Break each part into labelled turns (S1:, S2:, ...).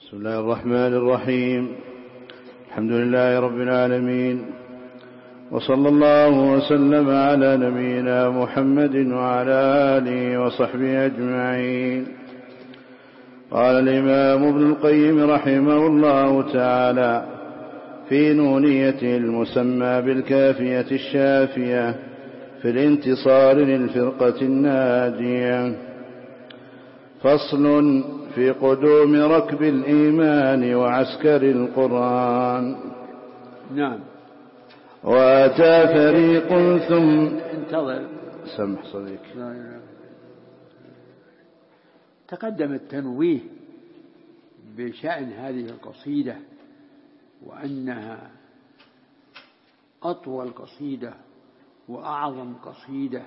S1: بسم الله الرحمن الرحيم. الحمد لله رب العالمين، وصلى الله وسلم على نبينا محمد وعلى آله وصحبه أجمعين. قال الإمام ابن القيم رحمه الله تعالى في نونيته المسمى بالكافية الشافية في الانتصار للفرقة الناجية: فصل في قدوم ركب الإيمان وعسكر القرآن.
S2: نعم.
S1: وأتى فريق ثم
S2: انتظر
S1: سمح صديق.
S2: تقدم التنويه بشأن هذه القصيدة، وأنها أطول قصيدة وأعظم قصيدة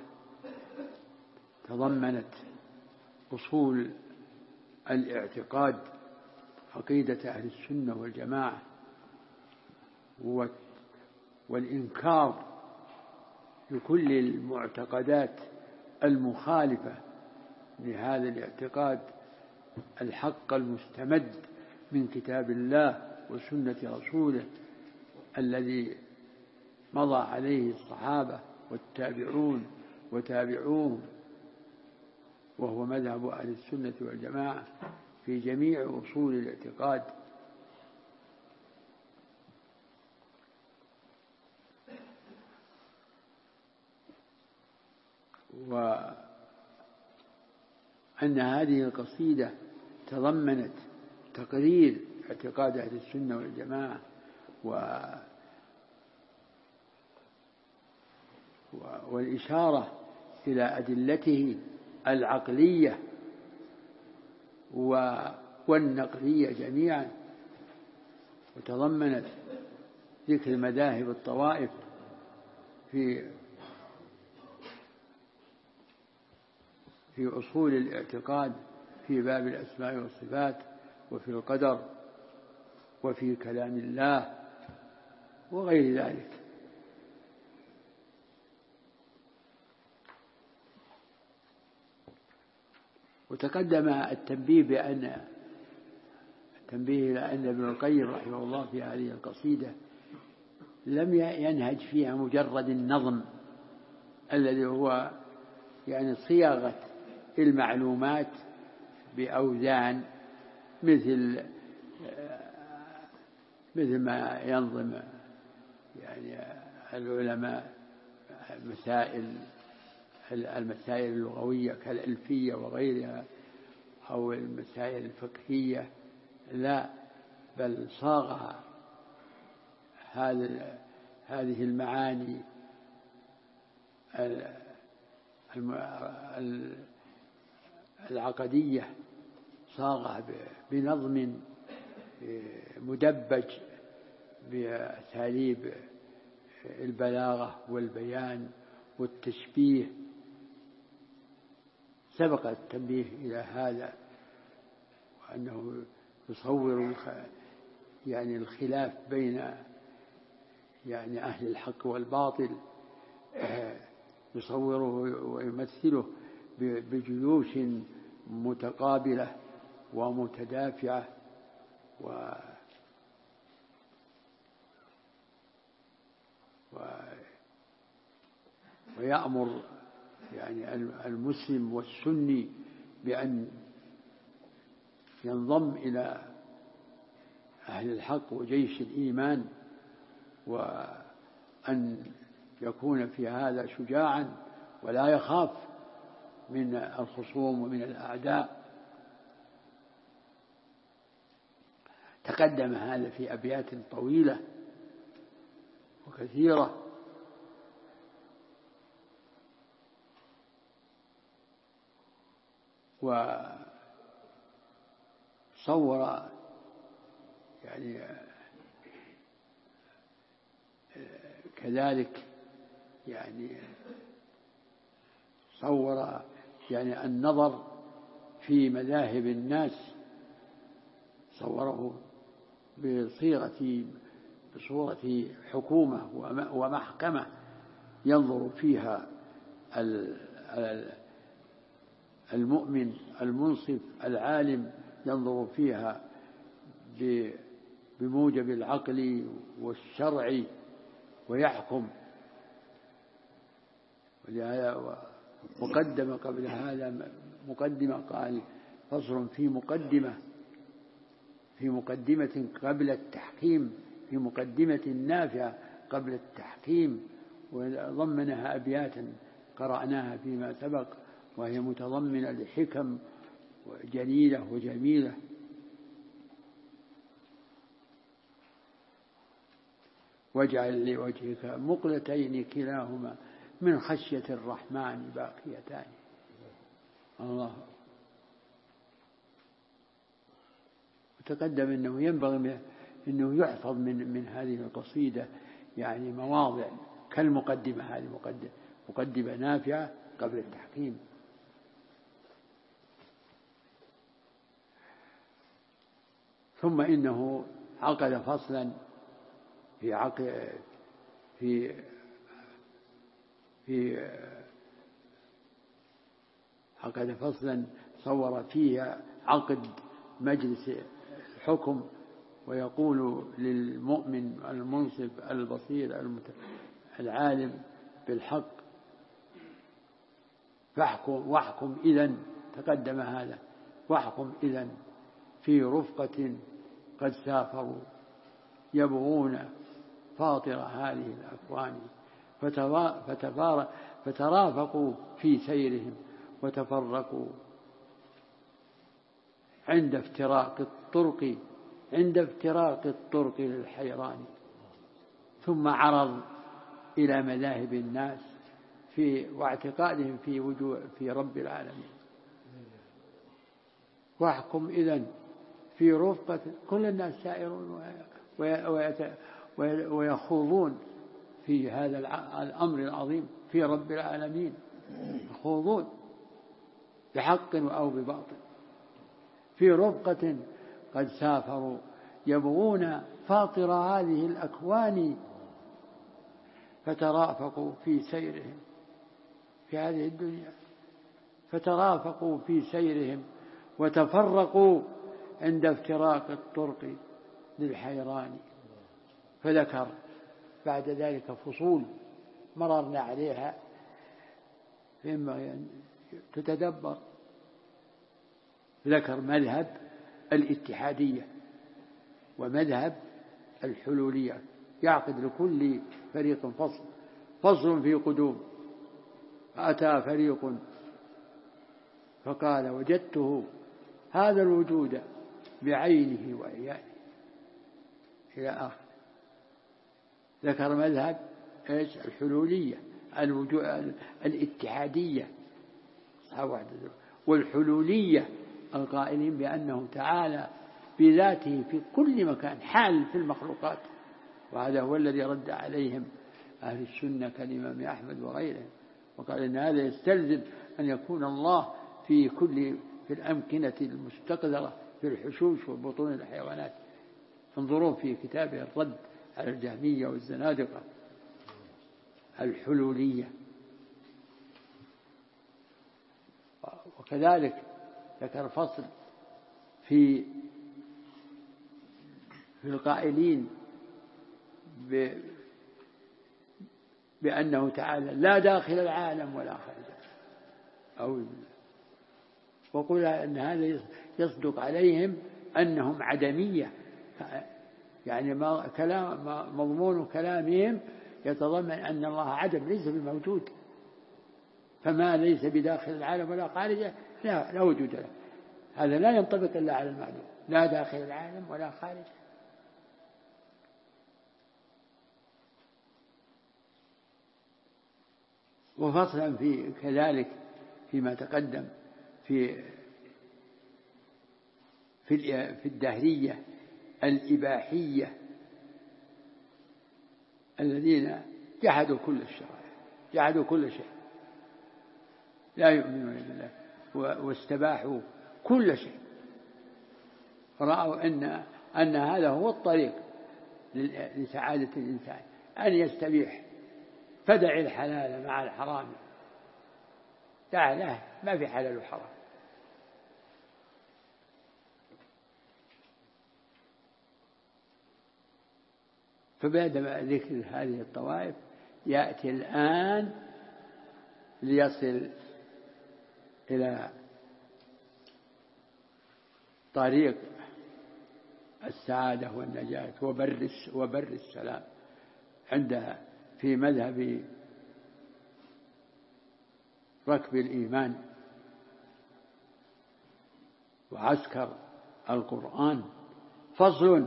S2: تضمنت أصول الاعتقاد، عقيدة أهل السنة والجماعة، والإنكار لكل المعتقدات المخالفة لهذا الاعتقاد الحق المستمد من كتاب الله وسنة رسوله الذي مضى عليه الصحابة والتابعون وتابعوهم، وهو مذهب أهل السنة والجماعة في جميع أصول الاعتقاد. وأن هذه القصيدة تضمنت تقرير اعتقاد أهل السنة والجماعة والإشارة إلى أدلته العقلية والنقلية جميعا، وتضمنت ذكر مذاهب الطوائف في أصول الاعتقاد في باب الأسماء والصفات، وفي القدر، وفي كلام الله، وغير ذلك. وتقدم التنبيه إلى أن ابن القيم رحمه الله في هذه القصيدة لم ينهج فيها مجرد النظم الذي هو يعني صياغة المعلومات بأوزان مثل ما ينظم يعني العلماء المسائل اللغوية كالألفية وغيرها، أو المسائل الفقهية. لا، بل صاغ هذه المعاني العقدية صاغها بنظم مدبج بأساليب البلاغة والبيان والتشبيه. سبق التنبيه إلى هذا، وأنه يصور يعني الخلاف بين يعني أهل الحق والباطل، يصوره ويمثله بجيوش متقابلة ومتدافعة، ويأمر يعني المسلم والسني بأن ينضم إلى أهل الحق وجيش الإيمان، وأن يكون في هذا شجاعا ولا يخاف من الخصوم ومن الأعداء. تقدم هذا في أبيات طويلة وكثيرة، وصور يعني كذلك يعني صور يعني النظر في مذاهب الناس، صوره بصورة حكومة ومحكمة ينظر فيها المؤمن المنصف العالم، ينظر فيها بموجب العقل والشرع ويحكم. ولهذا وقدم قبل هذا مقدمة، قال فصل في مقدمة قبل التحكيم، في مقدمة نافعة قبل التحكيم، وضمنها أبياتا قرأناها فيما سبق، وهي متضمنة لحكم جليلة وجميلة. واجعل لوجهك مقلتين كلاهما من خشية الرحمن باقيتان. الله. وتقدم أنه ينبغي أنه يحفظ من هذه القصيدة يعني مواضع كالمقدمة، هذه مقدمة نافعة قبل التحكيم. ثم إنه عقد فصلا عقد فصلا صور فيه عقد مجلس الحكم، ويقول للمؤمن المنصف البصير العالم بالحق واحكم إذن، تقدم هذا، واحكم إذن في رفقة قد سافروا يبغون فاطر هذه الأكوان، فترافقوا في سيرهم وتفرقوا عند افتراق الطرق للحيران. ثم عرض إلى مذاهب الناس واعتقادهم في رب العالمين. واحكم إذن في رفقة، كل الناس سائرون ويخوضون في هذا الأمر العظيم في رب العالمين، يخوضون بحق أو بباطل. في رفقة قد سافروا يبغون فاطر هذه الأكوان، فترافقوا في سيرهم في هذه الدنيا، فترافقوا في سيرهم وتفرقوا عند افتراق الطرق للحيران. فذكر بعد ذلك فصول مررنا عليها ينبغي أن تتدبر. ذكر مذهب الاتحادية ومذهب الحلولية، يعقد لكل فريق فصل في قدوم. أتى فريق فقال وجدته هذا الوجود بعينه وعيانه إلى آخر. ذكر مذهب الحلولية الاتحادية والحلولية القائلين بأنه تعالى بذاته في كل مكان حال في المخلوقات. وهذا هو الذي رد عليهم أهل السنة كالإمام أحمد وغيره، وقال إن هذا يستلزم أن يكون الله في الأمكنة المستقذرة في الحشوش وبطون الحيوانات. انظروا في كتابه الرد على الجهمية والزنادقة الحلولية. وكذلك ذكر فصل في القائلين بأنه تعالى لا داخل العالم ولا خارجه، وقل أن هذا يصدق عليهم أنهم عدمية، يعني مضمون كلامهم يتضمن أن الله عدم ليس بموجود، فما ليس بداخل العالم ولا خارجه لا وجود له. هذا لا ينطبق إلا على المعلوم، لا داخل العالم ولا خارجه. وفصلا في كذلك فيما تقدم في الدهرية الإباحية الذين جحدوا كل الشرائع، جحدوا كل شيء، لا يؤمنون بالله واستباحوا كل شيء، رأوا أن هذا هو الطريق لسعادة الإنسان، أن يستبيح، فدع الحلال مع الحرام، لا ما في حلال وحرام. فبعد ذكر هذه الطوائف يأتي الآن ليصل إلى طريق السعادة والنجاة وبر السلام عندها في مذهب ركب الإيمان وعسكر القرآن. فصل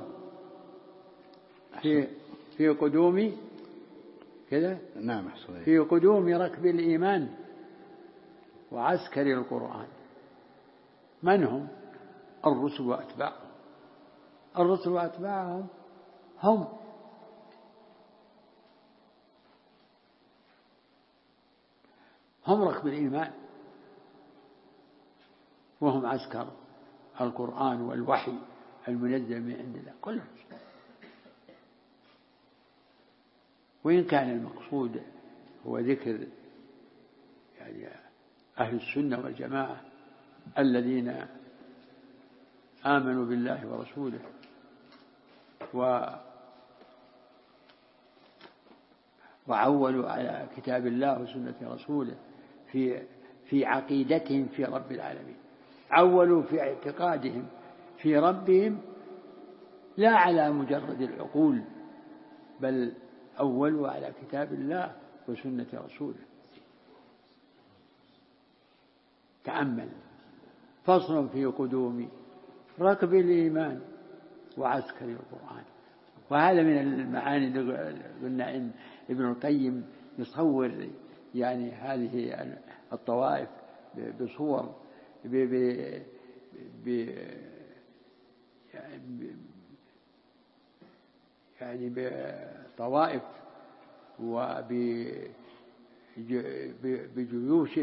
S2: في قدوم كذا
S1: نعم
S2: في قدوم ركب الإيمان وعسكر القرآن. من هم؟ الرسل وأتباعهم. الرسل وأتباعهم هم ركب الإيمان، وهم عسكر القرآن والوحي المنزل من عند الله كلهم. وإن كان المقصود هو ذكر يعني أهل السنة والجماعة الذين آمنوا بالله ورسوله وعولوا على كتاب الله وسنة رسوله في عقيدتهم في رب العالمين، عولوا في اعتقادهم في ربهم لا على مجرد العقول، بل أولوا على كتاب الله وسنة رسوله. تأمل. فصل في قدوم ركب الإيمان وعسكر القرآن. وهذا من المعاني اللي قلنا إن ابن القيم يصور يعني هذه الطوائف بصور يعني بطوائف وبجيوش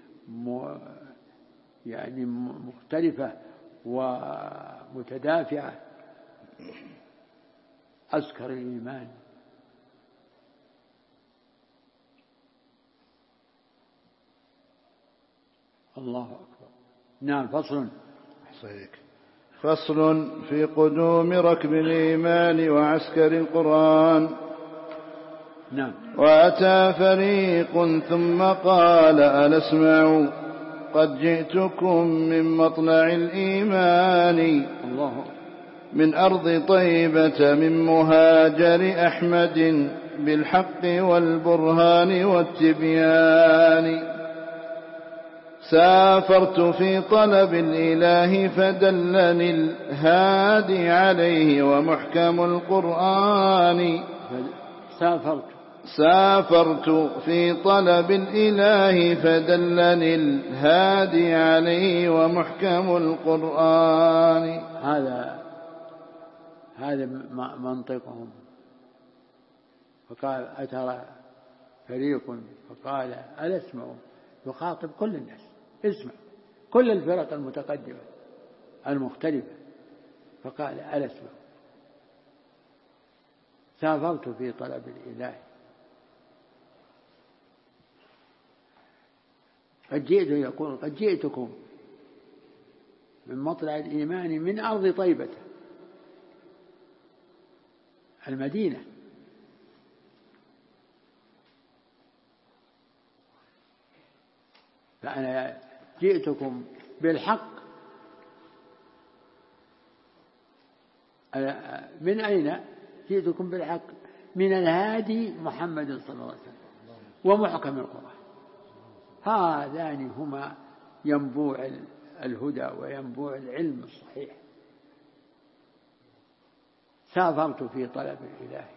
S2: يعني مختلفة ومتدافعة. عسكر الإيمان الله أكبر. نعم.
S1: فصل في قدوم ركب الإيمان وعسكر القرآن.
S2: نعم.
S1: وأتى فريق ثم قال ألا اسمعوا قد جئتكم من مطلع الإيمان
S2: الله
S1: من أرض طيبة من مهاجر أحمد بالحق والبرهان والتبيان. سافرت في طلب الإله فدلني الهادي عليه ومحكم القرآن. سافرت في طلب الإله فدلني الهادي عليه ومحكم القرآن.
S2: هذا منطقهم. فقال أترى فريق فقال ألا اسمعوا، يخاطب كل الناس، اسمع كل الفرق المتقدمة المختلفة. فقال ألا اسمعوا. سافرت في طلب الإله قد جئتكم من مطلع الإيمان من أرض طيبة المدينة. فأنا جئتكم بالحق. من أين جئتكم بالحق؟ من الهادي محمد صلى الله عليه وسلم ومحكم القرآن. هذان هما ينبوع الهدى وينبوع العلم الصحيح. سافرت في طلب الإله.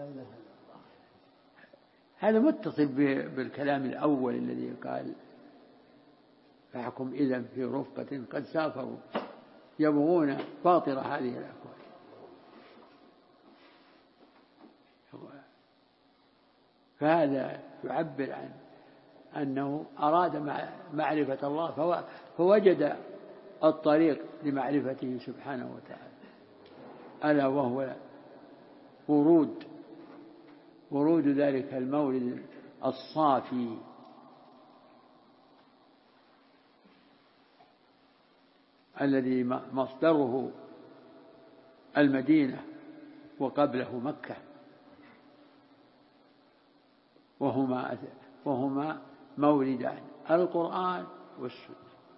S2: هذا متصل بالكلام الأول الذي قال فاحكم إذن في رفقة قد سافروا يبغون باطر هذه الأكوان. فهذا يعبر عن أنه أراد معرفة الله فوجد الطريق لمعرفته سبحانه وتعالى، ألا وهو ورود ذلك المولد الصافي الذي مصدره المدينة وقبله مكة. وهما موردان القرآن والسنة.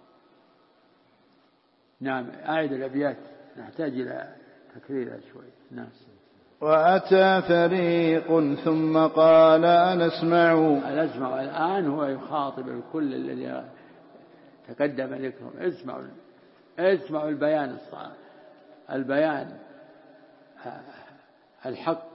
S2: نعم أعد الأبيات نحتاج إلى تكريرها شوي. نعم.
S1: وأتى فريق ثم قال أنا أسمع.
S2: الآن هو يخاطب الكل الذي تقدم ذكرهم. اسمعوا البيان الحق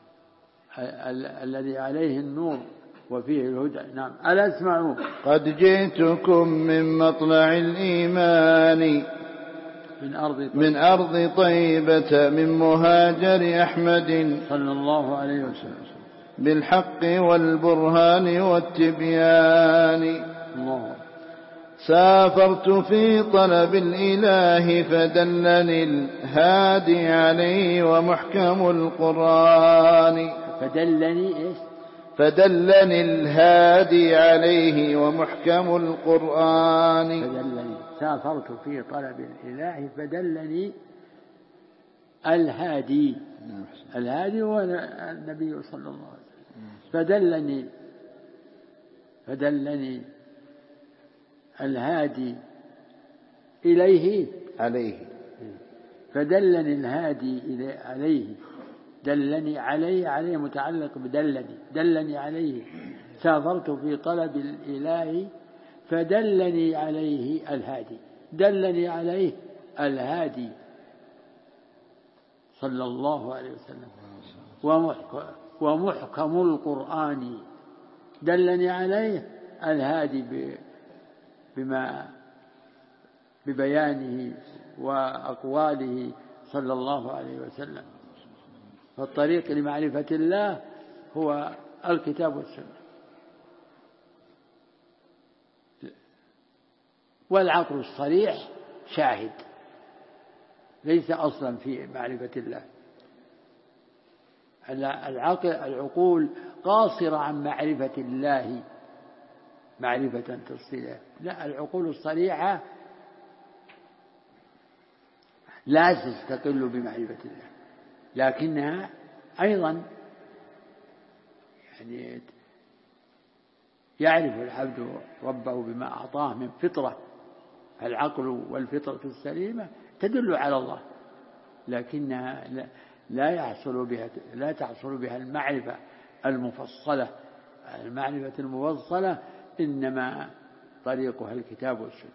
S2: الذي عليه النور وفيه الهدى. نعم. ألا اسمعوا
S1: قد جئتكم من مطلع الإيمان من أرض طيبة من مهاجر أحمد
S2: صلى الله عليه وسلم
S1: بالحق والبرهان والتبيان.
S2: الله.
S1: سافرت في طلب الإله فدلني الهادي عليه ومحكم القرآن. فدلني الهادي عليه ومحكم القرآن.
S2: سافرت في طلب الإله فدلني الهادي. الهادي هو النبي صلى الله عليه وسلم. فدلني الهادي إليه عليه. فدلني الهادي عليه. دلني عليه متعلق دلني عليه. سافرت في طلب الإله فدلني عليه الهادي. دلني عليه الهادي صلى الله عليه وسلم. ومحكم القرآن. دلني عليه الهادي ببيانه وأقواله صلى الله عليه وسلم. فالطريق لمعرفة الله هو الكتاب والسنة. والعقل الصريح شاهد ليس أصلا في معرفة الله. العقول قاصرة عن معرفة الله معرفة تفصيلية. لا، العقول الصريحة لا تستقل بمعرفة الله، لكنها أيضا يعني يعرف العبد ربه بما أعطاه من فطرة. العقل والفطرة السليمة تدل على الله، لكنها لا تحصل بها المعرفة المفصلة. المعرفة المفصلة إنما طريقها الكتاب والسنة.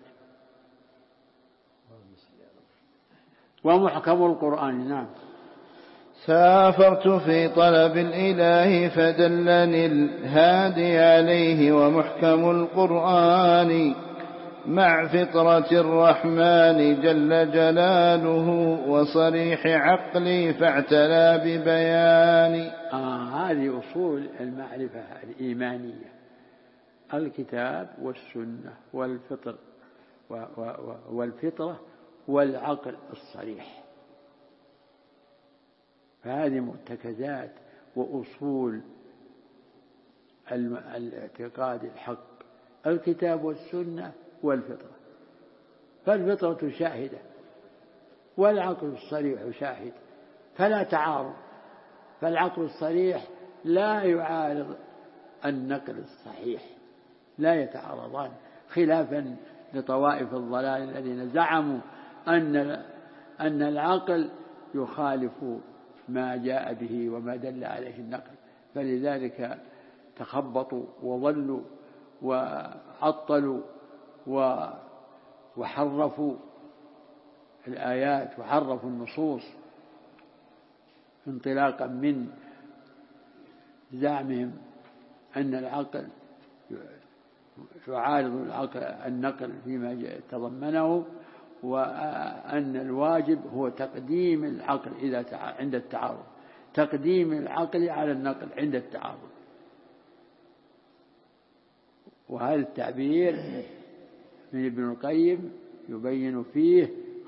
S2: ومحكم القرآن. نعم.
S1: سافرت في طلب الإله فدلني الهادي عليه ومحكم القرآن مع فطرة الرحمن جل جلاله وصريح عقلي فاعتلى ببيان.
S2: هذه أصول المعرفة الإيمانية: الكتاب والسنة والفطرة والعقل الصريح. فهذه مرتكزات وأصول الاعتقاد الحق: الكتاب والسنة والفطرة. فالفطرة شاهدة والعقل الصريح شاهد، فلا تعارض. فالعقل الصريح لا يعارض النقل الصحيح، لا يتعارضان، خلافا لطوائف الضلال الذين زعموا أن العقل يخالف ما جاء به وما دل عليه النقل، فلذلك تخبطوا وضلوا وعطلوا وحرفوا الآيات وحرفوا النصوص انطلاقا من زعمهم أن العقل يعارض النقل فيما تضمنه، وأن الواجب هو تقديم العقل عند التعارض، تقديم العقل على النقل عند التعارض. وهذا التعبير من ابن القيم يبين فيه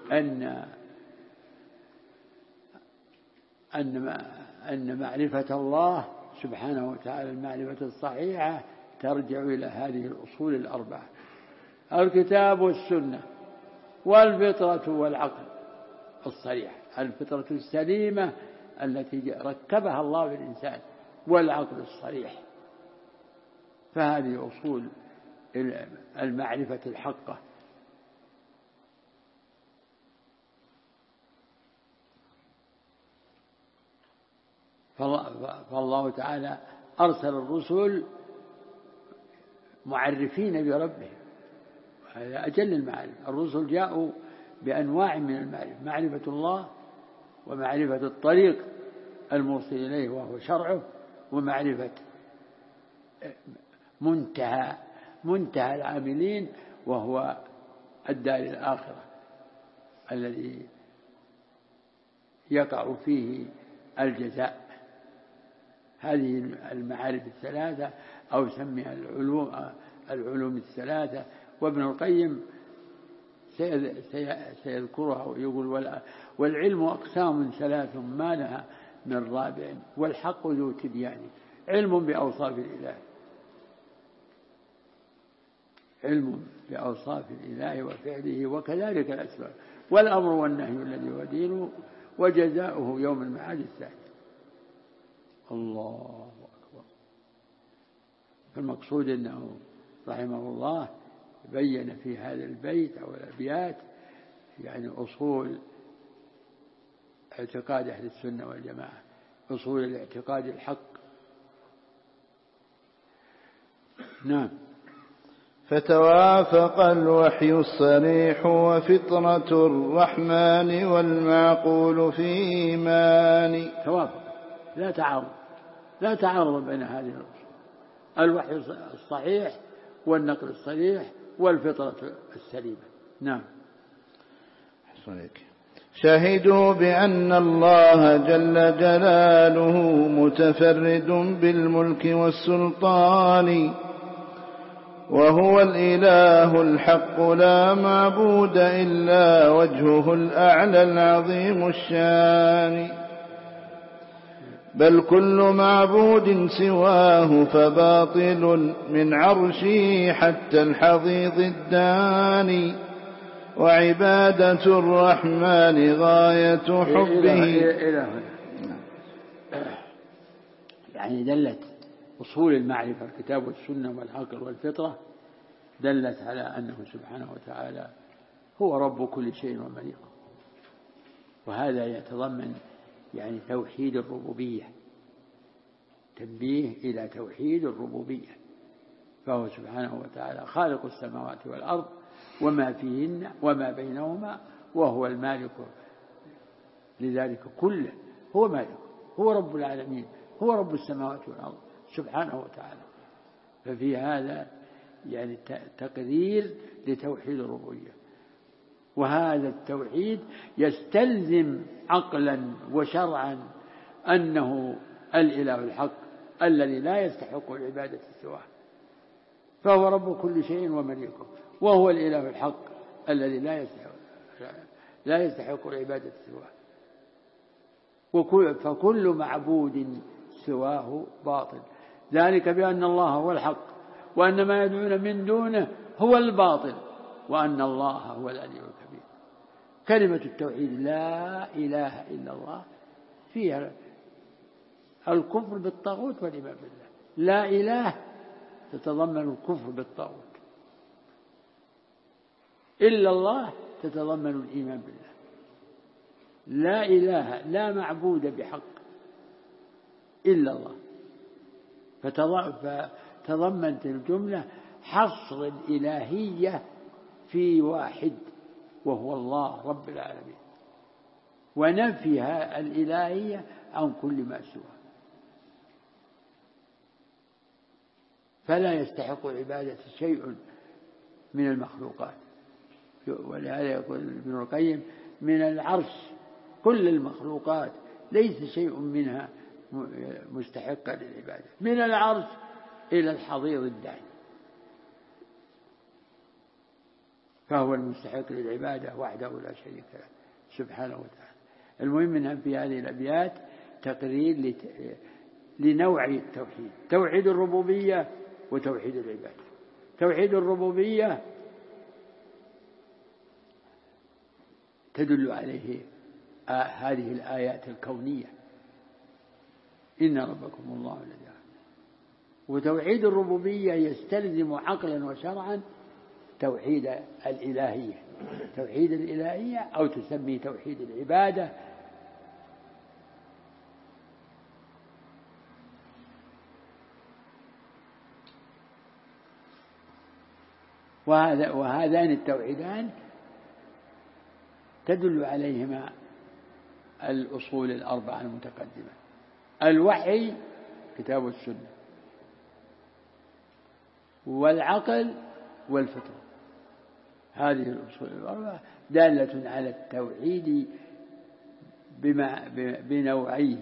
S2: أن معرفة الله سبحانه وتعالى المعرفة الصحيحة ترجع إلى هذه الأصول الأربعة: الكتاب والسنة والفطرة والعقل الصريح، الفطرة السليمة التي ركبها الله بالإنسان، والعقل الصريح فهذه أصول المعرفة الحقة. فالله تعالى أرسل الرسل معرفين بربهم، هذا أجل المعارف. الرسل جاءوا بأنواع من المعرفة: معرفة الله، ومعرفة الطريق الموصل إليه وهو شرعه، ومعرفة منتهى العاملين وهو الدار الآخرة الذي يقع فيه الجزاء. هذه المعارف الثلاثة أو سميها العلوم الثلاثة. وابن القيم سيذكرها ويقول: والعلم أقسام ثلاث ما لها من رابع، والحق ذو تبيان. علم بأوصاف الإله، علم بأوصاف الإله وفعله وكذلك الأسباب، والأمر والنهي الذي هو دينه، وجزاؤه يوم المعاد الثاني. الله أكبر. فالمقصود أنه رحمه الله بين في هذا البيت أو الأبيات يعني أصول اعتقاد أهل السنة والجماعة، أصول الاعتقاد الحق. نعم.
S1: فتوافق الوحي الصريح وفطرة الرحمن والمعقول في إيمان.
S2: توافق، لا تعارض بين هذه الأصول: الوحي الصحيح والنقل الصريح والفطرة السليمة. نعم.
S1: شهدوا بأن الله جل جلاله متفرد بالملك والسلطان، وهو الإله الحق لا معبود إلا وجهه الأعلى العظيم الشان، بل كل معبود سواه فباطل من عرشه حتى الحضيض الداني، وعبادة الرحمن غاية حبه.
S2: يعني دلت أصول المعرفة الكتاب والسنة والعقل والفطرة دلت على أنه سبحانه وتعالى هو رب كل شيء ومليكه، وهذا يتضمن يعني توحيد الربوبية، تنبيه إلى توحيد الربوبية. فهو سبحانه وتعالى خالق السماوات والأرض وما فيهن وما بينهما، وهو المالك لذلك كله، هو مالك، هو رب العالمين، هو رب السماوات والأرض سبحانه وتعالى. ففي هذا يعني تقرير لتوحيد الربوبية، وهذا التوحيد يستلزم عقلا وشرعا أنه الإله الحق الذي لا يستحق العبادة سواه، فهو رب كل شيء ومليكه، وهو الإله الحق الذي لا يستحق العبادة سواه. فكل معبود سواه باطل، ذلك بأن الله هو الحق، وأن ما يدعون من دونه هو الباطل، وأن الله هو العلي الكبير. كلمة التوحيد لا إله إلا الله فيها الكفر بالطاغوت والإيمان بالله. لا إله تتضمن الكفر بالطاغوت، إلا الله تتضمن الإيمان بالله. لا إله، لا معبود بحق إلا الله، فتضمنت الجملة حصر الإلهية في واحد وهو الله رب العالمين، ونفيها الإلهية عن كل ما سواه، فلا يستحق العبادة شيء من المخلوقات. ولهذا يقول ابن القيم: من العرش كل المخلوقات ليس شيء منها مستحقا للعبادة، من العرش إلى الحضيض الداني، فهو المستحق للعبادة وحده لا شريك له سبحانه وتعالى. المهم منها في هذه الأبيات تقرير لنوعي التوحيد: توحيد الربوبية وتوحيد العبادة. توحيد الربوبية تدل عليه هذه الآيات الكونية: إن ربكم الله الذي وتوحيد الربوبية يستلزم عقلا وشرعا توحيد الإلهية، توحيد الإلهية أو تسمي توحيد العبادة. وهذان التوحيدان تدل عليهما الأصول الأربعة المتقدمة: الوحي كتاب السنة، والعقل، والفطرة. هذه الأصول الأربعة دالة على التوحيد بنوعيه،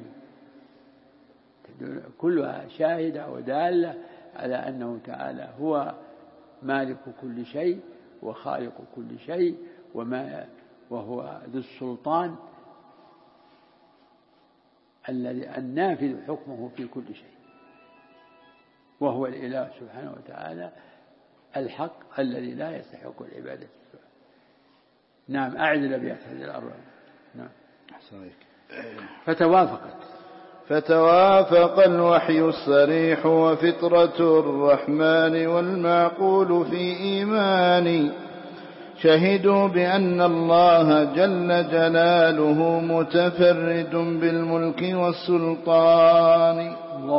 S2: كلها شاهدة ودالة على أنه تعالى هو مالك كل شيء وخالق كل شيء وهو ذو السلطان الذي النافذ حكمه في كل شيء، وهو الإله سبحانه وتعالى الحق الذي لا يستحق العبادة. نعم، أعد الأبيات هذه الأربعة. نعم.
S1: فتوافق الوحي الصريح وفطرة الرحمن والمعقول في إيماني، شهدوا بأن الله جل جلاله متفرد بالملك والسلطان،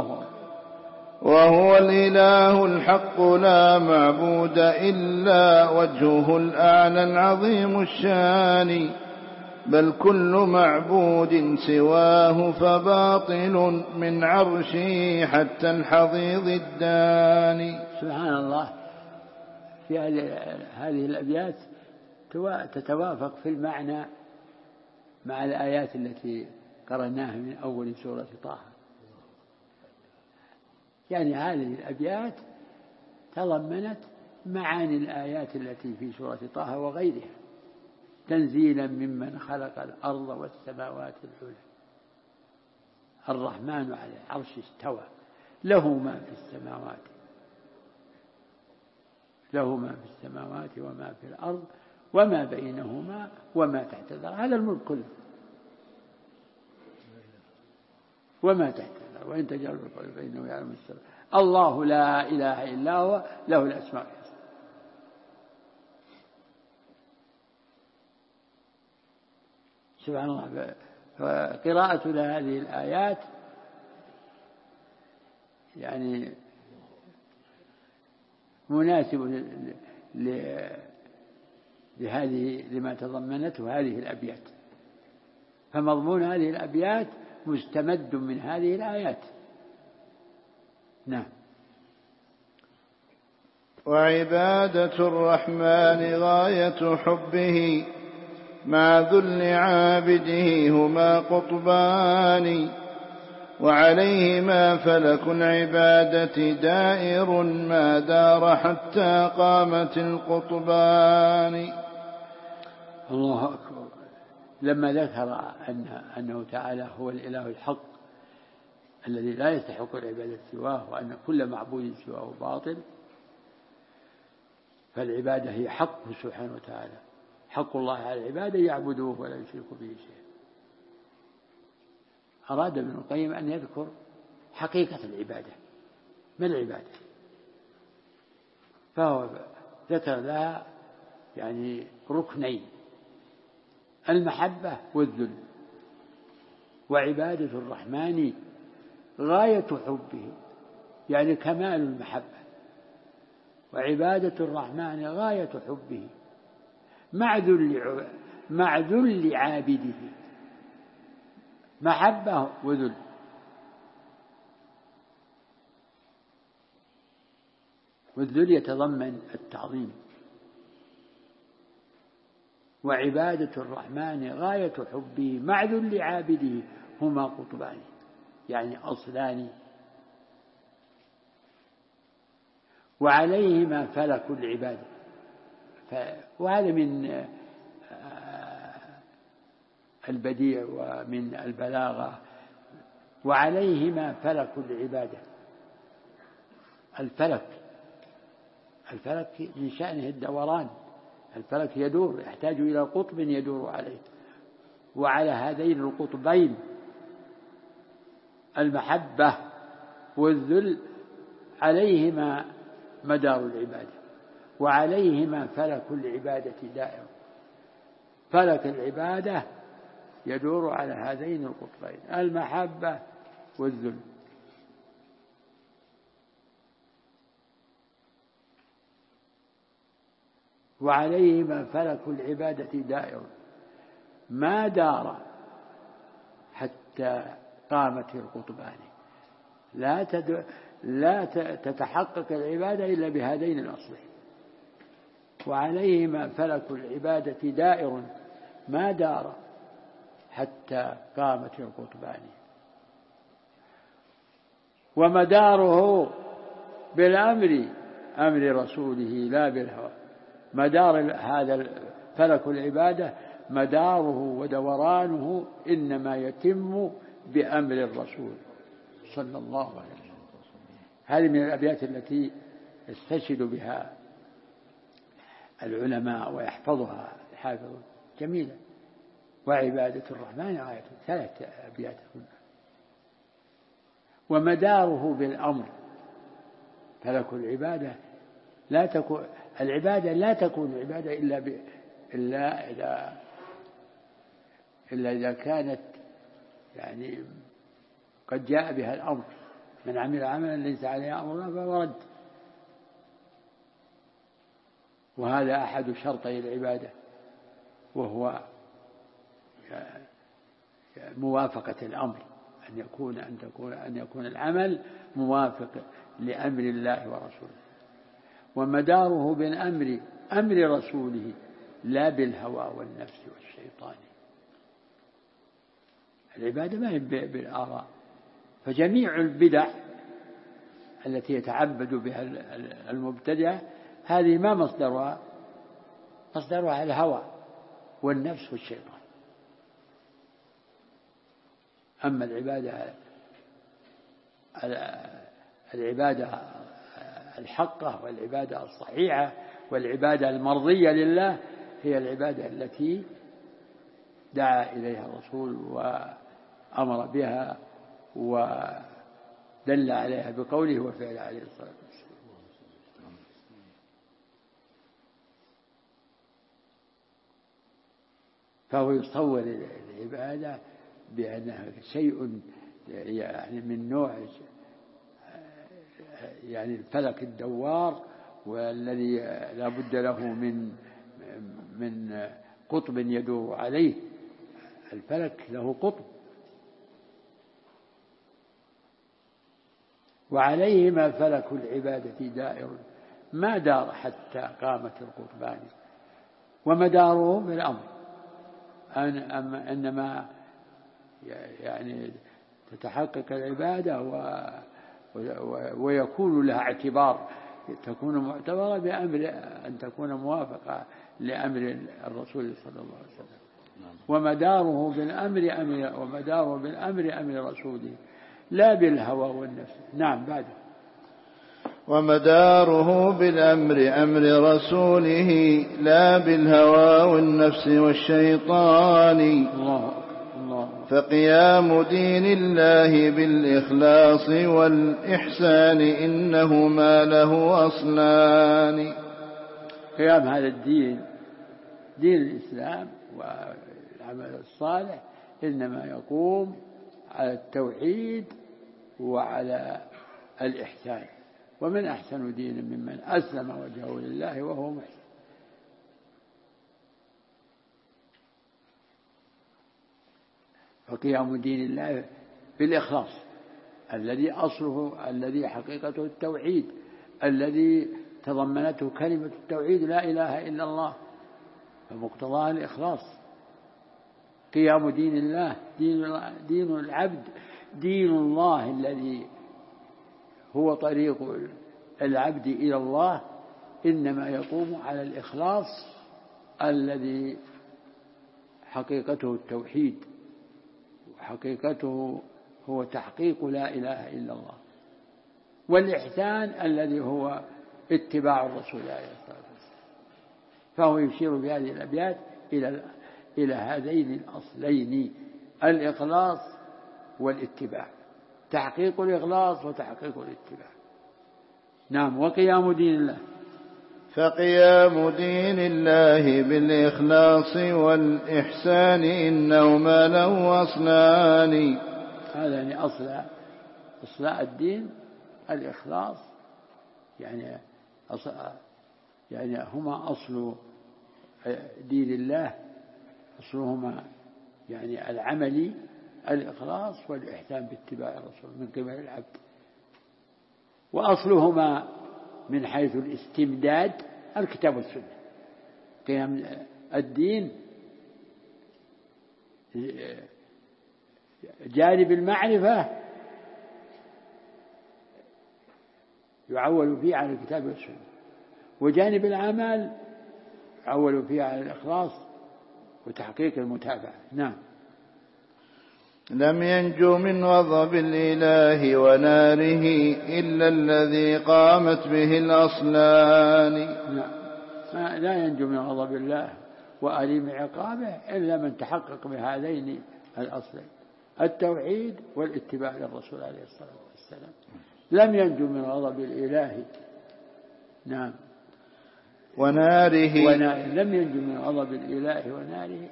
S1: وهو الإله الحق لا معبود إلا وجهه الأعلى العظيم الشان، بل كل معبود سواه فباطل من عرشه حتى الحضيض الداني.
S2: سبحان الله. في هذه الأبيات تتوافق في المعنى مع الآيات التي قرأناها من أول سورة طه. يعني هذه الأبيات تضمنت معاني الآيات التي في سورة طه وغيرها: تنزيلا ممن خلق الأرض والسماوات العلى، الرحمن على العرش استوى، له ما في السماوات وما في الأرض وما بينهما وما تحت الأرض. هذا الملك كله وما تحت الأرض، وإن تجعل القول فإنه يعلم السر. الله لا إله إلا هو له الأسماء الحسنى. سبحان الله. فقراءة هذه الآيات يعني مناسب لما تضمنته هذه الأبيات. فمضمون هذه الأبيات مستمد من هذه الآيات. نعم.
S1: وعبادة الرحمن غاية حبه مع ذل عابده هما قطبان، وعليهما فلك العبادة دائر ما دار حتى قامت القطبان.
S2: الله أكبر. لما ذكر أنه تعالى هو الإله الحق الذي لا يستحق العبادة سواه، وأن كل معبود سواه باطل، فالعبادة هي حقه سبحانه وتعالى. حق الله على العبادة يعبدوه ولا يشركوا به شيئا. أراد ابن القيم أن يذكر حقيقة العبادة. ما العبادة؟ فهو ذكر لها يعني ركنين: المحبة والذل. وعبادة الرحمن غاية حبه يعني كمال المحبة، وعبادة الرحمن غاية حبه مع ذل عابده. محبة وذل. والذل يتضمن التعظيم. وعبادة الرحمن غاية حبه مع ذل عابده هما قطبان يعني أصلان، وعليهما فلك العبادة. وهذا من البديع ومن البلاغة. وعليهما فلك العبادة. الفلك من شأنه الدوران. الفلك يدور، يحتاج إلى قطب يدور عليه. وعلى هذين القطبين المحبة والذل عليهما مدار العبادة، وعليهما فلك العبادة دائر. فلك العبادة يدور على هذين القطبين، المحبة والذل. وعليهما فلك العبادة دائر ما دار حتى قامت القطبان. لا تتحقق العبادة إلا بهذين الأصلين. وعليهما فلك العبادة دائر ما دار حتى قامت القطبان. ومداره بالأمر، أمر رسوله لا بالهوى. مدار هذا فلك العبادة مداره ودورانه إنما يتم بأمر الرسول صلى الله عليه وسلم. هذه من الأبيات التي يستشهد بها العلماء ويحفظها الحافظ جميلة. وعبادة الرحمن آية، 3 أبيات. ومداره بالأمر. فلك العبادة العبادة لا تكون عبادة إلا إذا كانت يعني قد جاء بها الأمر. من عمل عملا ليس عليه أمرنا فهو رد. وهذا أحد شرطي العبادة، وهو موافقة الأمر، أن يكون العمل موافق لأمر الله ورسوله. ومداره بالأمر، أمر رسوله لا بالهوى والنفس والشيطان. العبادة ما هي بالآراء. فجميع البدع التي يتعبد بها المبتدع هذه ما مصدرها الهوى والنفس والشيطان. أما العبادة الحقة والعبادة الصحيحة والعبادة المرضية لله هي العبادة التي دعا إليها الرسول وأمر بها ودل عليها بقوله وفعله عليه الصلاة والسلام. فهو يصور العبادة بأنها شيء يعني من نوع يعني الفلك الدوار، والذي لا بد له من قطب يدور عليه. الفلك له قطب. وعليهما فلك العبادة دائر ما دار حتى قامت القطبان. ومداره بالأمر، إنما يعني تتحقق العبادة ويكون لها اعتبار، تكون معتبرة بأمر أن تكون موافقة لأمر الرسول صلى الله عليه وسلم. ومداره بالأمر أمر رسوله لا بالهوى والنفس. نعم بعد.
S1: ومداره بالأمر أمر رسوله لا بالهوى والنفس والشيطان.
S2: الله.
S1: فقيام دين الله بالإخلاص والإحسان إنهما له أصلان.
S2: قيام هذا الدين، دين الإسلام والعمل الصالح، إنما يقوم على التوحيد وعلى الإحسان. ومن أحسن دين ممن أسلم وجهه لله وهو محسن. فقيام دين الله بالإخلاص الذي أصله، الذي حقيقته التوحيد، الذي تضمنته كلمة التوحيد لا إله إلا الله، فمقتضاها الإخلاص. قيام دين الله، دين العبد، دين الله الذي هو طريق العبد إلى الله، إنما يقوم على الإخلاص الذي حقيقته التوحيد، وحقيقته هو تحقيق لا إله إلا الله. والإحسان الذي هو اتباع الرسول عليه الصلاة والسلام. فهو يشير بهذه الأبيات إلى هذين الأصلين، الإخلاص والاتباع، تحقيق الإخلاص وتحقيق الاتباع. نعم. وقيام دين الله.
S1: فقيام دين الله بالإخلاص والإحسان إنهما له أصلان.
S2: هذا يعني أصل الدين الإخلاص، يعني هما أصل دين الله، أصلهما يعني العملي الإخلاص والإحسان باتباع الرسول من قبل العبد، وأصلهما من حيث الاستمداد الكتاب والسنة. قيام الدين جانب المعرفة يعول فيه على الكتاب والسنة، وجانب العمل يعول فيه على الإخلاص وتحقيق المتابعة. نعم.
S1: لم ينجو من غضب الإله وناره إلا الذي قامت به الأصلان.
S2: لا ينجو من غضب الله وأليم عقابه إلا من تحقق بهذين الأصلين، التوحيد والاتباع للرسول عليه الصلاة والسلام. لم ينجو من غضب الإله. نعم.
S1: وناره.
S2: لم ينجو من غضب الإله وناره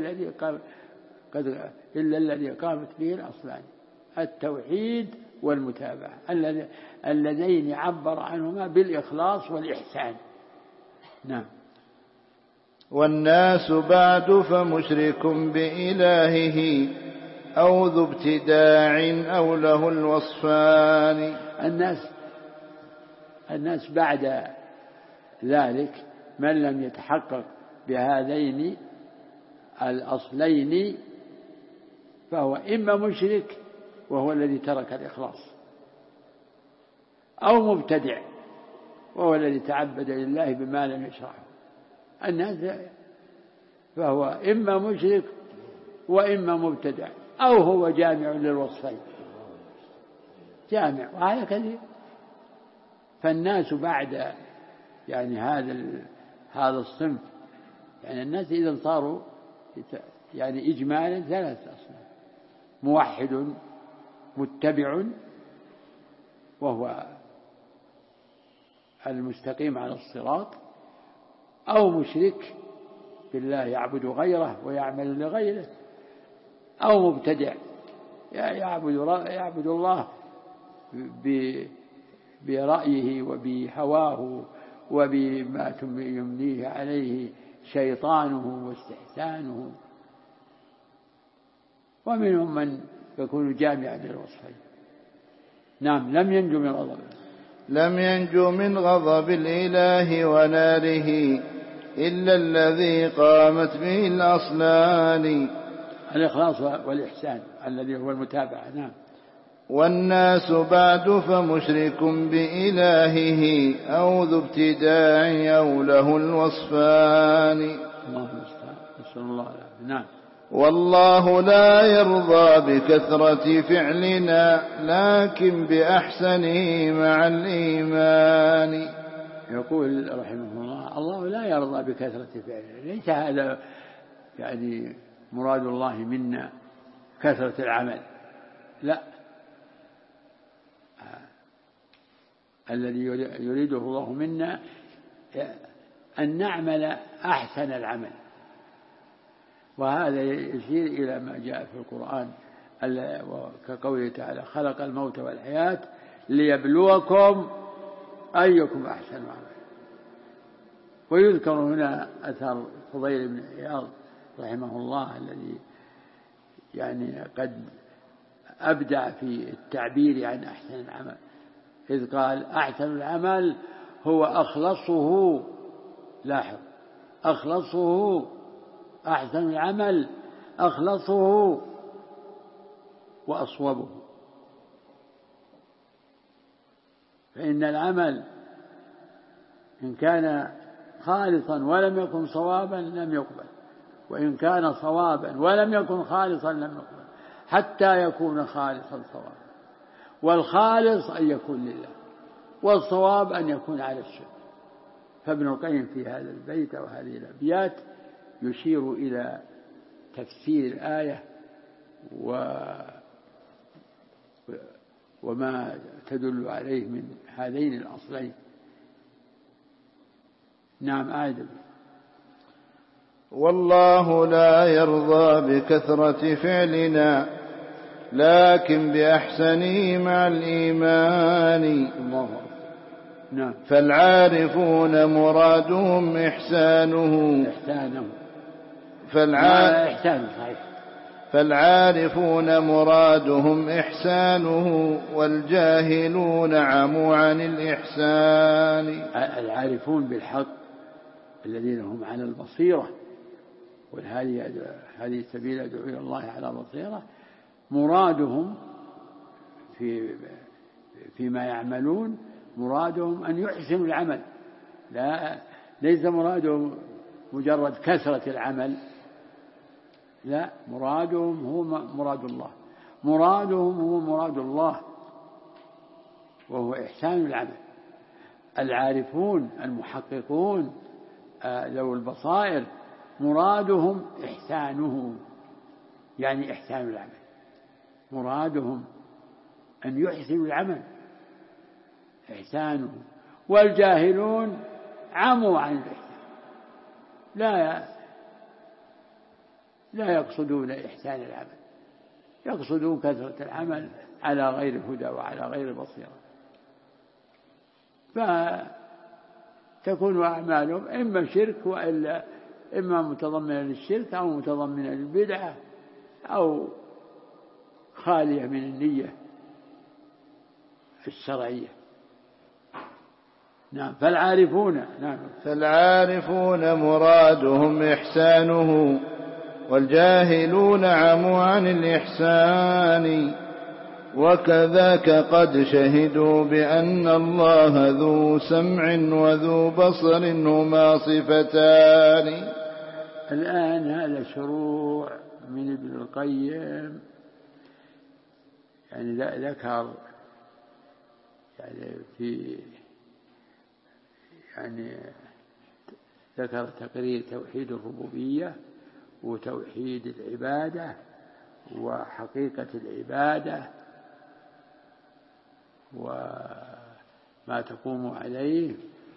S2: إلا الذي قامت به الأصلان، التوحيد والمتابعة، اللذين عبر عنهما بالإخلاص والإحسان. نعم.
S1: والناس بعد فمشرك بإلهه أو ذو ابتداع أو له الوصفان.
S2: الناس بعد ذلك من لم يتحقق بهذين الأصلين فهو إما مشرك وهو الذي ترك الإخلاص، أو مبتدع وهو الذي تعبد لله بما لم يشرعه. الناس فهو إما مشرك وإما مبتدع، أو هو جامع للوصفين، جامع، وهذا كثير. فالناس بعد يعني هذا الصنف، يعني الناس إذا صاروا يعني إجمالا ثلاثة أصناف: موحد متبع وهو المستقيم على الصراط، أو مشرك بالله يعبد غيره ويعمل لغيره، أو مبتدع يعبد الله برأيه وبهواه وبما يمليه عليه شيطانه واستحسانه. ومنهم من يكون جامعا للوصفين. نعم. لم
S1: ينجو من غضب الإله وناره إلا الذي قامت به الأصلان،
S2: الإخلاص والإحسان الذي هو المتابعة. نعم.
S1: والناس بعد فمشرك بإلهه أو ذو ابتداع أو له الوصفان.
S2: الله المستعان، نسأل الله العافية. نعم.
S1: والله لا يرضى بكثرة فعلنا لكن بأحسنه مع الإيمان.
S2: يقول رحمه الله لا يرضى بكثرة فعلنا، ليس هذا يعني مراد الله منا كثرة العمل، لا، الذي يريده الله منا أن نعمل أحسن العمل. وهذا يشير إلى ما جاء في القرآن كقوله تعالى: خلق الموت والحياة ليبلوكم أيكم أحسن عملا. ويذكر هنا أثر فضيل بن عياض رحمه الله الذي يعني قد أبدع في التعبير عن أحسن العمل، إذ قال: أحسن العمل هو أخلصه. لاحظ، أخلصه. أحسن العمل أخلصه وأصوبه. فإن العمل إن كان خالصا ولم يكن صوابا لم يقبل، وإن كان صوابا ولم يكن خالصا لم يقبل، حتى يكون خالصا صوابا. والخالص أن يكون لله، والصواب أن يكون على السنة. فابن القيم في هذا البيت وهذه الأبيات يشير إلى تفسير الآية وما تدل عليه من هذين الأصلين. نعم آدم.
S1: والله لا يرضى بكثرة فعلنا لكن بأحسنه مع الإيمان.
S2: الله. نعم.
S1: فالعارفون مرادهم إحسانه. فالعارفون مرادهم إحسانه والجاهلون عموا عن الإحسان.
S2: العارفون بالحق الذين هم على البصيرة، هذه سبيل يدعو إلى الله على بصيرة، مرادهم فيما يعملون مرادهم أن يحسنوا العمل، ليس مرادهم مجرد كثرة العمل، لا، مرادهم هو مراد الله، مرادهم هو مراد الله وهو إحسان العمل. العارفون المحققون ذو البصائر مرادهم إحسانه، يعني إحسان العمل، مرادهم أن يحسنوا العمل إحسانه. والجاهلون عموا عن الإحسان، لا يقصدون إحسان العمل، يقصدون كثرة العمل على غير هدى وعلى غير بصيرة، فتكون أعمالهم إما شرك وإلا إما متضمنة للشرك أو متضمنة للبدعة أو خالية من النية الشرعية. نعم.
S1: فالعارفون مرادهم إحسانه والجاهلون عموا عن الإحسان. وكذاك قد شهدوا بأن الله ذو سمع وذو بصر هما صفتان.
S2: الآن هذا شروع من ابن القيم، يعني ذكر ذكر تقرير توحيد الربوبية وتوحيد العبادة وحقيقة العبادة وما تقوم عليه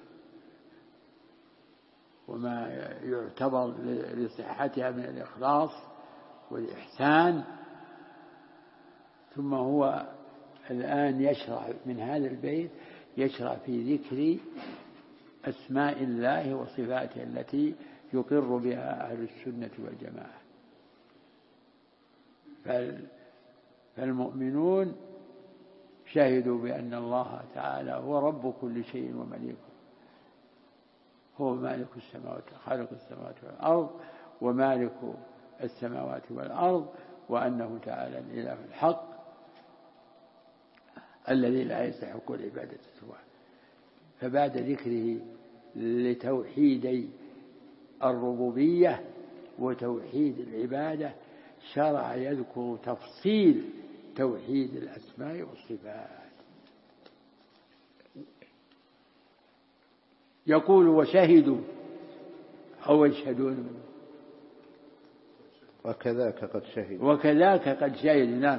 S2: وما يعتبر لصحتها من الإخلاص والإحسان. ثم هو الآن يشرع من هذا البيت، يشرع في ذكر أسماء الله وصفاته التي يقر بها أهل السنة والجماعة. فالمؤمنون شهدوا بأن الله تعالى هو رب كل شيء ومليكه، هو مالك السماوات، خالق السماوات والأرض ومالك السماوات والأرض، وأنه تعالى الإله الحق الذي لا يستحق العبادة سواه. فبعد ذكره لتوحيد الربوبية وتوحيد العبادة شرع يذكر تفصيل توحيد الأسماء والصفات. يقول وشهدوا أو يشهدون
S1: وكذاك قد شهدوا.
S2: نعم.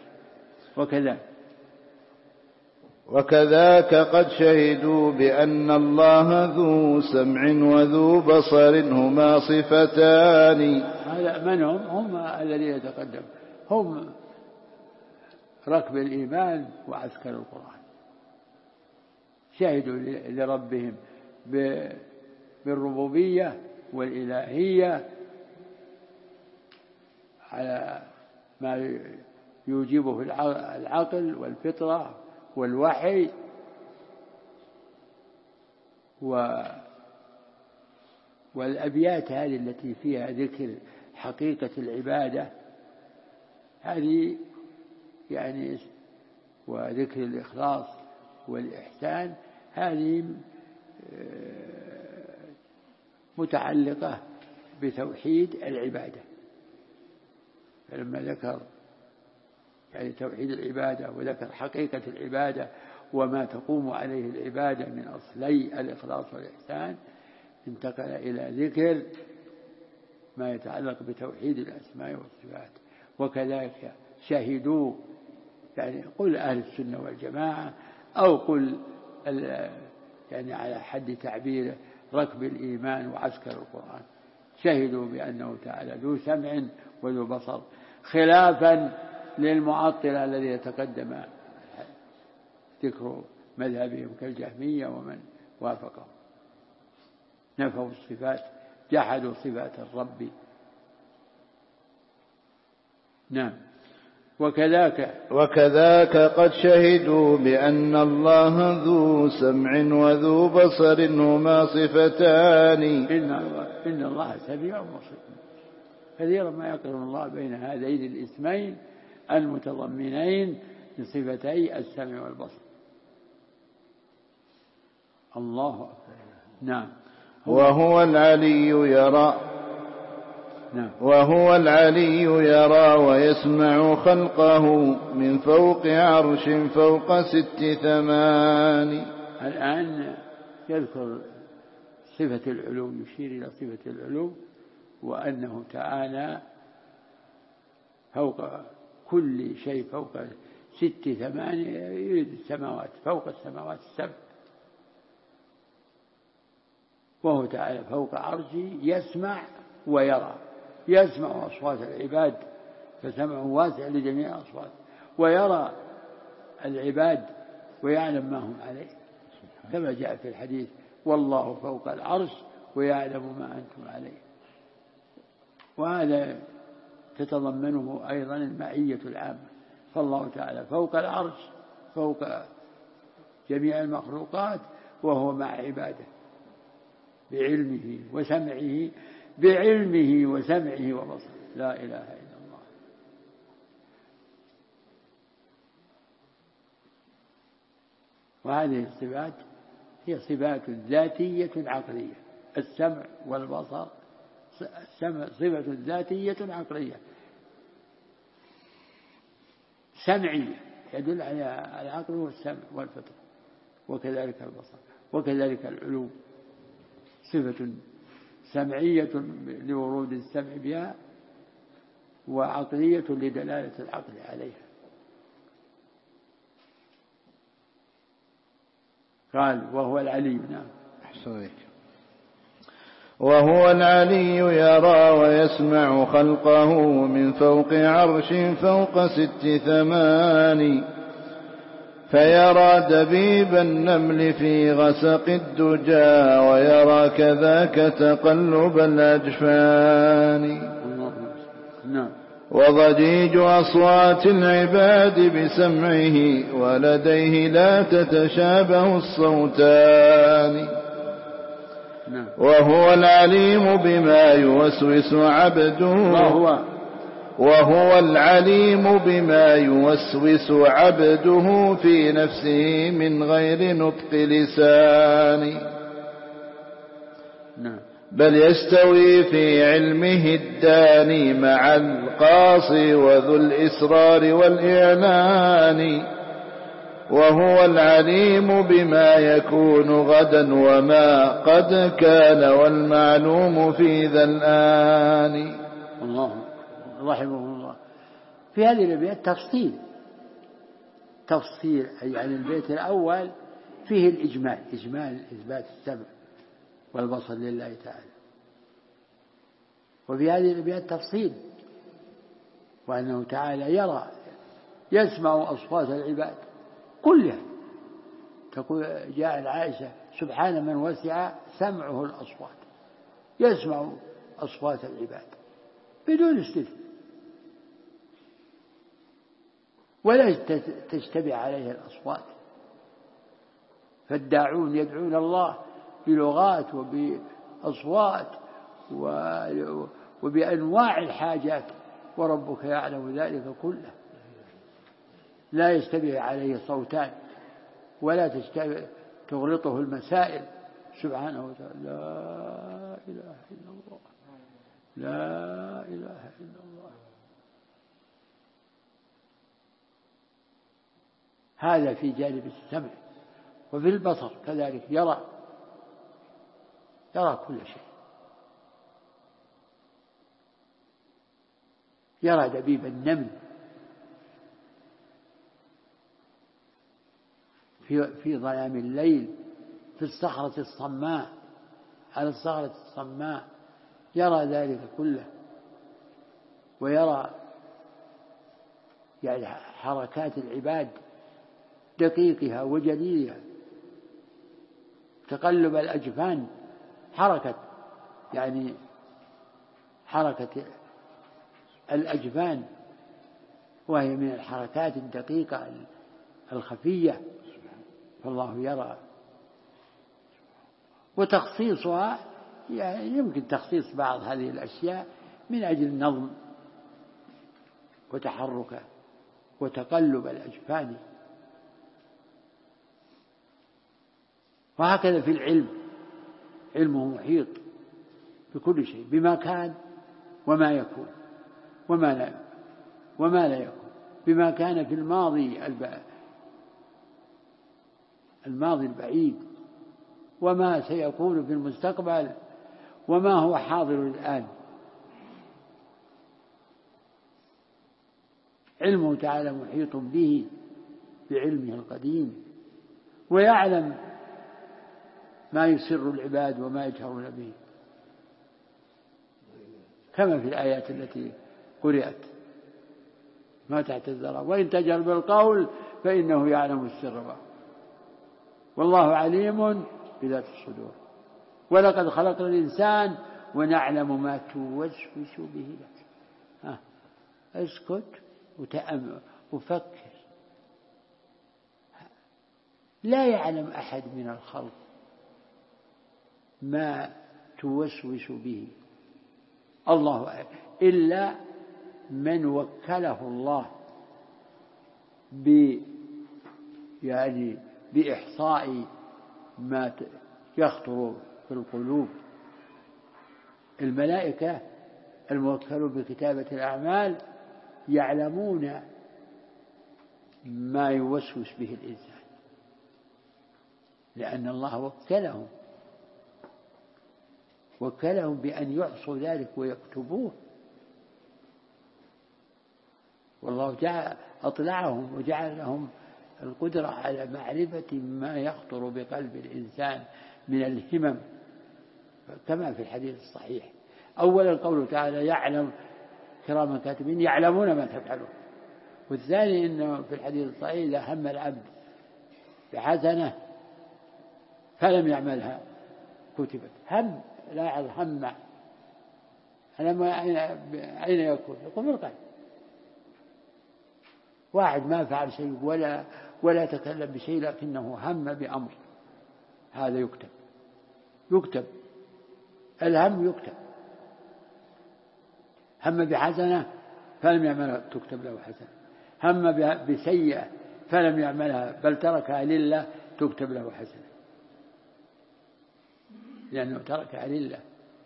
S1: وكذاك قد شهدوا بأن الله ذو سمع وذو بصر هما صفتان.
S2: هذا من هم الذين يتقدم، هم ركب الإيمان وعسكر القرآن، شهدوا لربهم بالربوبية والإلهية على ما يوجبه العقل والفطرة والوحي، والأبيات هذه التي فيها ذكر حقيقة العبادة هذه يعني وذكر الإخلاص والإحسان هذه متعلقة بتوحيد العبادة. فلما ذكر يعني توحيد العبادة وذكر حقيقة العبادة وما تقوم عليه العبادة من أصلي الإخلاص والإحسان، انتقل إلى ذكر ما يتعلق بتوحيد الأسماء والصفات. وكذلك شهدوا يعني قل أهل السنة والجماعة، أو قل يعني على حد تعبيره ركب الإيمان وعسكر القرآن، شهدوا بأنه تعالى ذو سمع وذو بصر، خلافا للمعطلة الذي تقدم ذكر مذهبهم كالجهمية ومن وافقهم، نفوا الصفات، جحدوا صفات الرب. نعم.
S1: وكذاك قد شهدوا بأن الله ذو سمع وذو بصر هما صفتان.
S2: إن الله سميع بصير. كثيرا ما يقرن الله بين هذين الاسمين المتضمنين لصفتي السمع والبصر. الله أكبر. نعم.
S1: وهو العلي يرى ويسمع خلقه من فوق عرش فوق 6 ثمان.
S2: الآن يذكر صفة العلو، يشير إلى صفة العلو، وأنه تعالى فوق كل شيء، فوق 6 8، يريد السماوات، فوق السماوات السبع، وهو تعالى فوق عرشه يسمع ويرى، يسمع أصوات العباد فسمعه واسع لجميع الأصوات، ويرى العباد ويعلم ما هم عليه، كما جاء في الحديث والله فوق العرش ويعلم ما أنتم عليه. وهذا تتضمنه أيضا المعية العامة، فالله تعالى فوق العرش فوق جميع المخلوقات، وهو مع عباده بعلمه وسمعه وبصره، لا إله إلا الله. وهذه الصفات هي صفات ذاتية عقلية، السمع والبصر صفة ذاتية عقلية سمعية، يدل على العقل والسمع والفطر، وكذلك البصر، وكذلك العلو صفة سمعية لورود السمع بها، وعقلية لدلالة العقل عليها. قال وهو العلي. نعم.
S1: وهو العلي يرى ويسمع خلقه من فوق عرش فوق 6 ثمان، فيرى دبيب النمل في غسق الدجى ويرى كذاك تقلب الأجفان، وضجيج أصوات العباد بسمعه ولديه لا تتشابه الصوتان. وهو العليم بما يوسوس عبده في نفسه من غير نطق لسان، بل يستوي في علمه الداني مع القاصي وذو الإسرار والإعلان. وهو العليم بما يكون غدا وما قد كان والمعلوم في ذا الآن.
S2: الله رحمه الله. في هذه الأبيات تفصيل، يعني البيت الأول فيه إجمال إثبات السمع والبصر لله تعالى، وفي هذه الأبيات تفصيل، وأنه تعالى يرى يسمع أصوات العباد كلها. تقول جاء العائشة سبحان من وسع سمعه الأصوات، يسمع أصوات العباد بدون استثناء، ولا تشتبه عليه الأصوات. فالداعون يدعون الله بلغات وبأصوات وبأنواع الحاجات، وربك يعلم ذلك كله، لا يشتبه عليه صوتان ولا تغلطه المسائل سبحانه وتعالى. لا إله إلا الله، لا إله إلا الله. هذا في جانب السمع. وفي البصر كذلك يرى كل شيء، يرى دبيب النمل في ظلام الليل في الصخرة الصماء، على الصخرة الصماء يرى ذلك كله، ويرى يعني حركات العباد دقيقها وجليلها، تقلب الأجفان، حركة الأجفان، وهي من الحركات الدقيقة الخفية، فالله يرى. وتخصيصها يعني يمكن تخصيص بعض هذه الأشياء من أجل النظم وتحركه وتقلب الأجفان. وهكذا في العلم، علمه محيط بكل شيء، بما كان وما يكون وما لا يكون، بما كان في الماضي البعيد، وما سيكون في المستقبل، وما هو حاضر الآن. علمه تعالى محيط به بعلمه القديم، ويعلم ما يسر العباد وما يجهرون به، كما في الآيات التي قرأت ما تحت الثرى وإن تجهر بالقول فإنه يعلم السر، والله عليم بذات الصدور. ولقد خلقنا الإنسان ونعلم ما توسوس به نفسه. اسكت وتأمل وفكر. لا يعلم أحد من الخلق ما توسوس به الله إلا من وكله الله بإحصاء ما يخطر في القلوب. الملائكة الموكلون بكتابة الأعمال يعلمون ما يوسوس به الإنسان، لأن الله وكلهم بأن يحصوا ذلك ويكتبوه، والله أطلعهم وجعل لهم القدرة على معرفة ما يخطر بقلب الإنسان من الهمم، كما في الحديث الصحيح. أولا قوله تعالى يعلم كراما كاتبين يعلمون ما تفعلون، والثاني إنه في الحديث الصحيح إذا هم العبد بحسنة فلم يعملها كتبت. هم لا يعلم هم أين يكون في القلب. واحد ما فعل شيء ولا تكلم بشيء لكنه هم بأمر، هذا يكتب الهم يكتب. هم بحسنة فلم يعملها تكتب له حسنة، هم بسيئة فلم يعملها بل تركها لله تكتب له حسنة، لأنه تركها لله.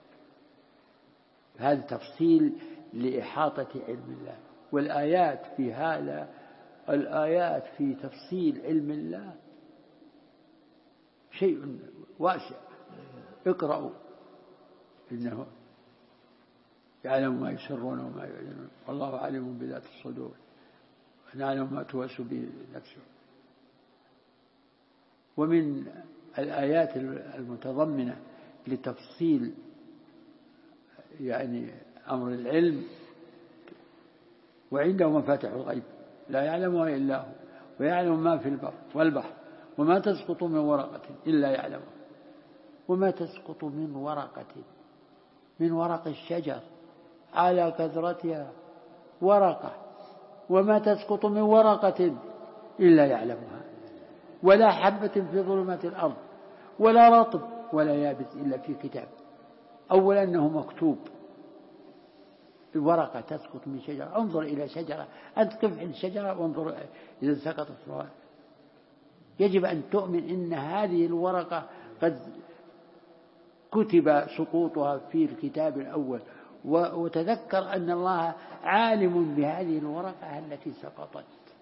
S2: هذا تفصيل لإحاطة علم الله. والآيات في هذا، الآيات في تفصيل علم الله شيء واسع. اقرأوا إنه يعلم ما يسرون وما يعلنون والله عليم بذات الصدور ونعلم ما توسوس به نفسه. ومن الآيات المتضمنة لتفصيل يعني أمر العلم وعنده مفاتح الغيب لا يعلمها إلا هو ويعلم ما في البر والبحر وما تسقط من ورقة إلا يعلمها، وما تسقط من ورق الشجر على كثرتها ورقة، وما تسقط من ورقة إلا يعلمها، ولا حبة في ظلمات الأرض ولا رطب ولا يابس إلا في كتاب. أولا أنه مكتوب، الورقة تسقط من شجرة، انظر إلى شجرة، أنت قف عند شجرة وانظر إذا سقطت الورقة، يجب أن تؤمن إن هذه الورقة قد كتب سقوطها في الكتاب الأول، وتذكر أن الله عالم بهذه الورقة التي سقطت.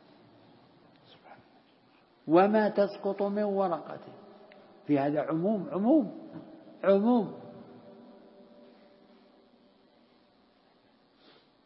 S2: وما تسقط من ورقة، في هذا عموم.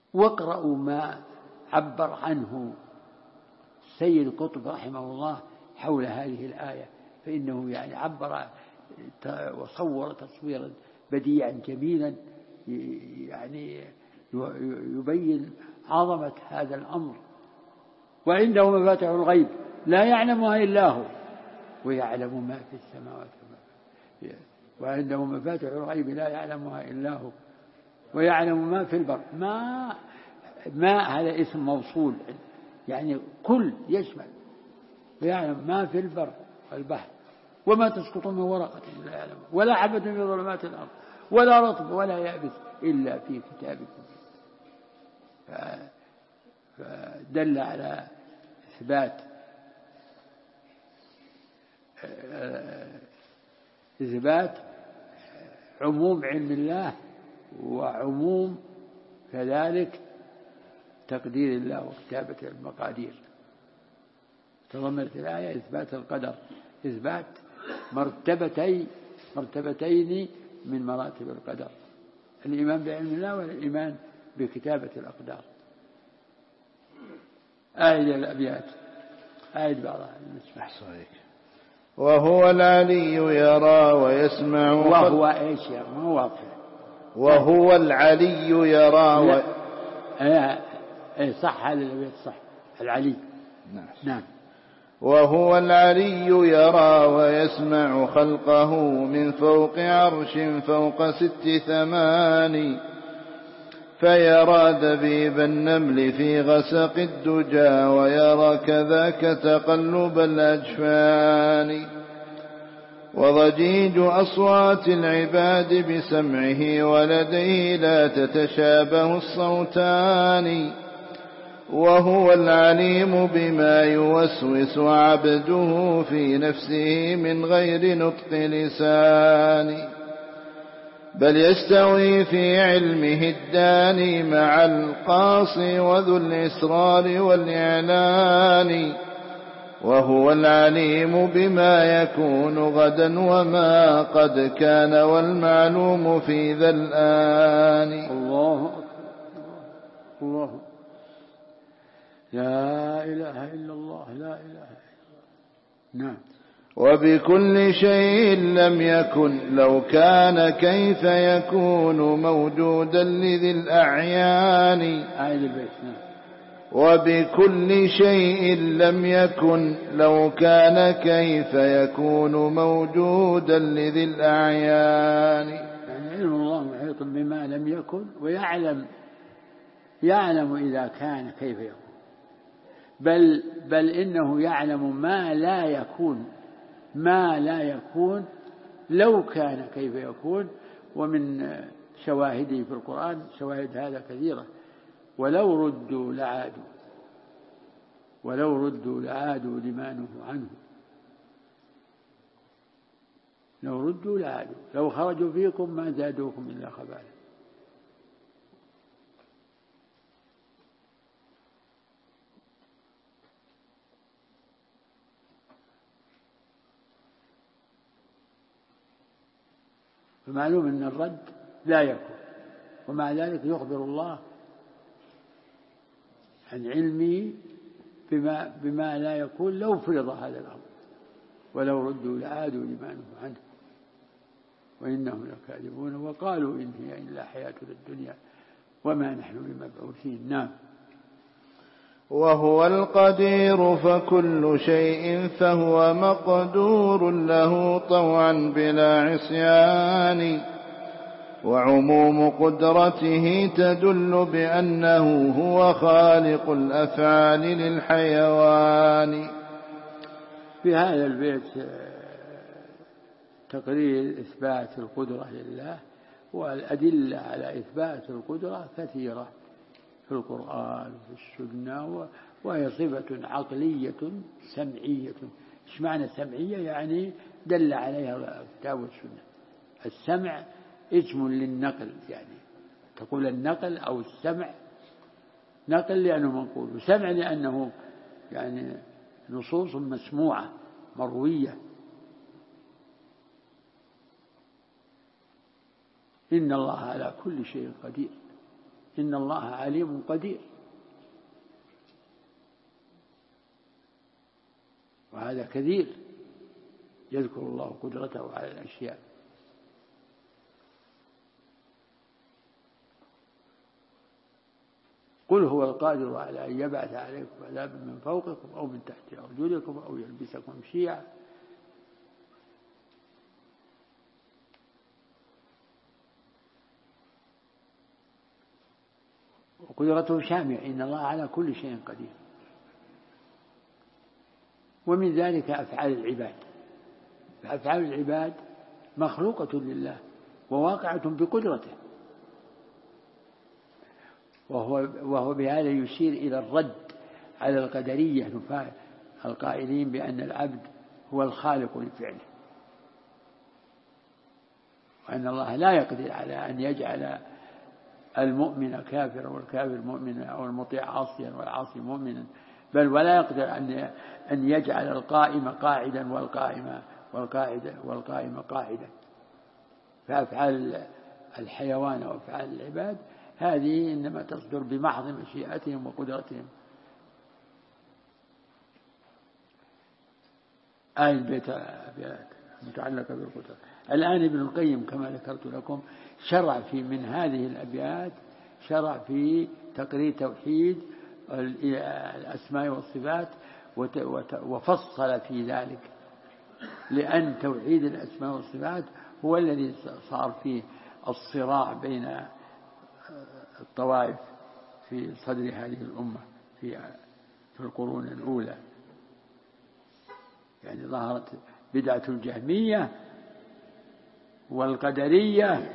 S2: واقرأوا ما عبر عنه سيد قطب رحمه الله حول هذه الآية، فإنه يعني عبر وصور تصويرا بديعا جميلا يعني يبين عظمة هذا الأمر. وعنده مفاتح الغيب لا يعلمها إلا هو ويعلم ما في السماوات وعنده مفاتح الغيب لا يعلمها إلا هو ويعلم ما في البر. ما هذا اسم موصول يعني كل يشمل، ويعلم ما في البر والبحر وما تسقط من ورقة إلا يعلم ولا حبة في ظلمات الأرض ولا رطب ولا يابس إلا في كتاب مبين. فدل على إثبات عموم علم الله وعموم كذلك تقدير الله وكتابة المقادير. تضمنت الآية إثبات القدر، إثبات مرتبتين من مراتب القدر، الإيمان بعلم الله والإيمان بكتابة الأقدار. آية الأبيات آية بعضها نسمع صحيح.
S1: وهو العلي يرى ويسمع.
S2: وهو إيش يا ما واضح.
S1: وهو العلي يرى
S2: صح هذا الأبيات صح العلي. نعم.
S1: وهو العلي يرى ويسمع خلقه من فوق عرش فوق 6 ثمان، فيرى دبيب النمل في غسق الدجى ويرى كذاك تقلب الأجفان، وضجيج أصوات العباد بسمعه ولديه لا تتشابه الصوتان، وهو العليم بما يوسوس عبده في نفسه من غير نطق لسان، بل يستوي في علمه الداني مع القاصي وذو الإسرار والإعلان، وهو العليم بما يكون غدا وما قد كان والمعلوم في ذا الآن.
S2: الله الله لا إله إلا الله لا إله إلا الله. نعم.
S1: وبكل شيء لم يكن لو كان كيف يكون موجودا لذي الأعيان. وبكل شيء لم يكن لو كان كيف يكون موجودا لذي الأعيان.
S2: يعني علم الله محيط بما لم يكن يعلم إذا كان كيف يكون، بل إنه يعلم ما لا يكون لو كان كيف يكون. ومن شواهده في القرآن شواهد هذا كثيرة. ولو ردوا لعادوا لما نهوا عنه. لو ردوا لعادوا لو خرجوا فيكم ما زادوكم إلا خبالا. فمعلوم أن الرد لا يكون، ومع ذلك يخبر الله عن علمه بما لا يكون لو فرض هذا الأمر. ولو ردوا لعادوا لما نهوا عنه وإنهم لكاذبون وقالوا إن هي إلا حياتنا الدنيا وما نحن بمبعوثين. نعم.
S1: وهو القدير فكل شيء فهو مقدور له طوعا بلا عصيان، وعموم قدرته تدل بأنه هو خالق الأفعال للحيوان.
S2: في هذا البيت تقرير إثبات القدرة لله، والأدلة على إثبات القدرة كثيرة في القرآن وفي السنة، وهي صفة عقلية سمعية. إيش معنى سمعية؟ يعني دل عليها الكتاب والسنة. السمع اسم للنقل، يعني تقول النقل أو السمع. نقل لأنه منقول، وسمع لأنه يعني نصوص مسموعة مروية. إن الله على كل شيء قدير، إن الله عليم قدير. وهذا كثير يذكر الله قدرته على الأشياء. قل هو القادر على أن يبعث عليكم عذابا من فوقكم أو من تحت أرجلكم أو يلبسكم شيعا وقدرته شاملة، إن الله على كل شيء قدير. ومن ذلك أفعال العباد، فأفعال العباد مخلوقة لله وواقعة بقدرته، وهو بهذا يشير إلى الرد على القدرية القائلين بأن العبد هو الخالق لفعله، وأن الله لا يقدر على أن يجعل المؤمن كافرا والكافر مؤمنا أو المطيع عاصيا والعاصي مؤمنا، بل ولا يقدر أن يجعل القائم قاعدا والقائم قاعدا. فأفعال الحيوان وأفعال العباد هذه إنما تصدر بمحض مشيئتهم وقدرتهم. آية البيت متعلقة بالقدرة. الآن ابن القيم كما ذكرت لكم شرع في من هذه الأبيات، شرع في تقرير توحيد الأسماء والصفات وفصل في ذلك، لأن توحيد الأسماء والصفات هو الذي صار فيه الصراع بين الطوائف في صدر هذه الأمة في القرون الأولى. يعني ظهرت بدعة الجهمية والقدرية،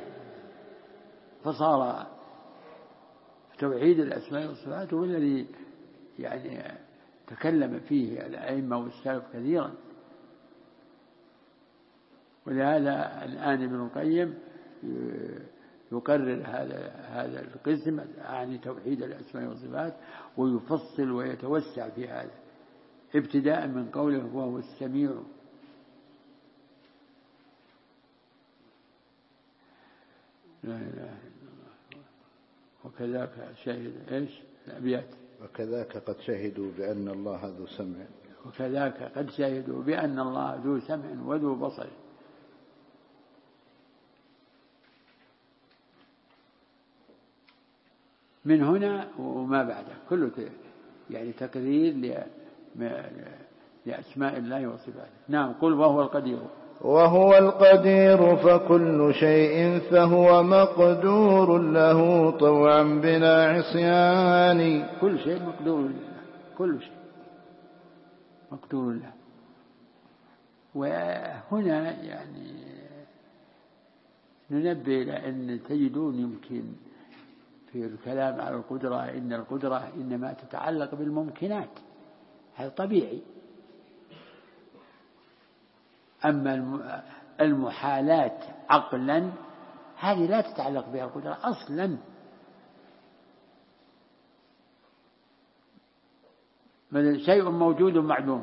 S2: فصار توحيد الأسماء والصفات هو الذي يعني تكلم فيه الأئمة والسلف كثيرا. ولهذا الآن ابن القيم يقرر هذا القسم عن توحيد الأسماء والصفات، ويفصل ويتوسع في هذا، ابتداء من قوله وهو السميع. لا إله إلا الله. وكذاك شهد إيش الأبيات،
S1: وكذاك قد شهدوا بأن الله ذو سمع،
S2: وكذاك قد شهدوا بأن الله ذو سمع وذو بصر. من هنا وما بعده كله يعني تقرير لأسماء الله وصفاته. نعم. قل وهو القدير،
S1: وهو القدير فكل شيء فهو مقدور له طوعا بلا عصيان.
S2: كل شيء مقدور له، كل شيء مقدور له. وهنا يعني ننبه إلى أن تجدون يمكن في الكلام على القدرة إن القدرة إنما تتعلق بالممكنات، هذا طبيعي. أما المحالات عقلا هذه لا تتعلق بها القدرة أصلا. مثل شيء موجود معدوم،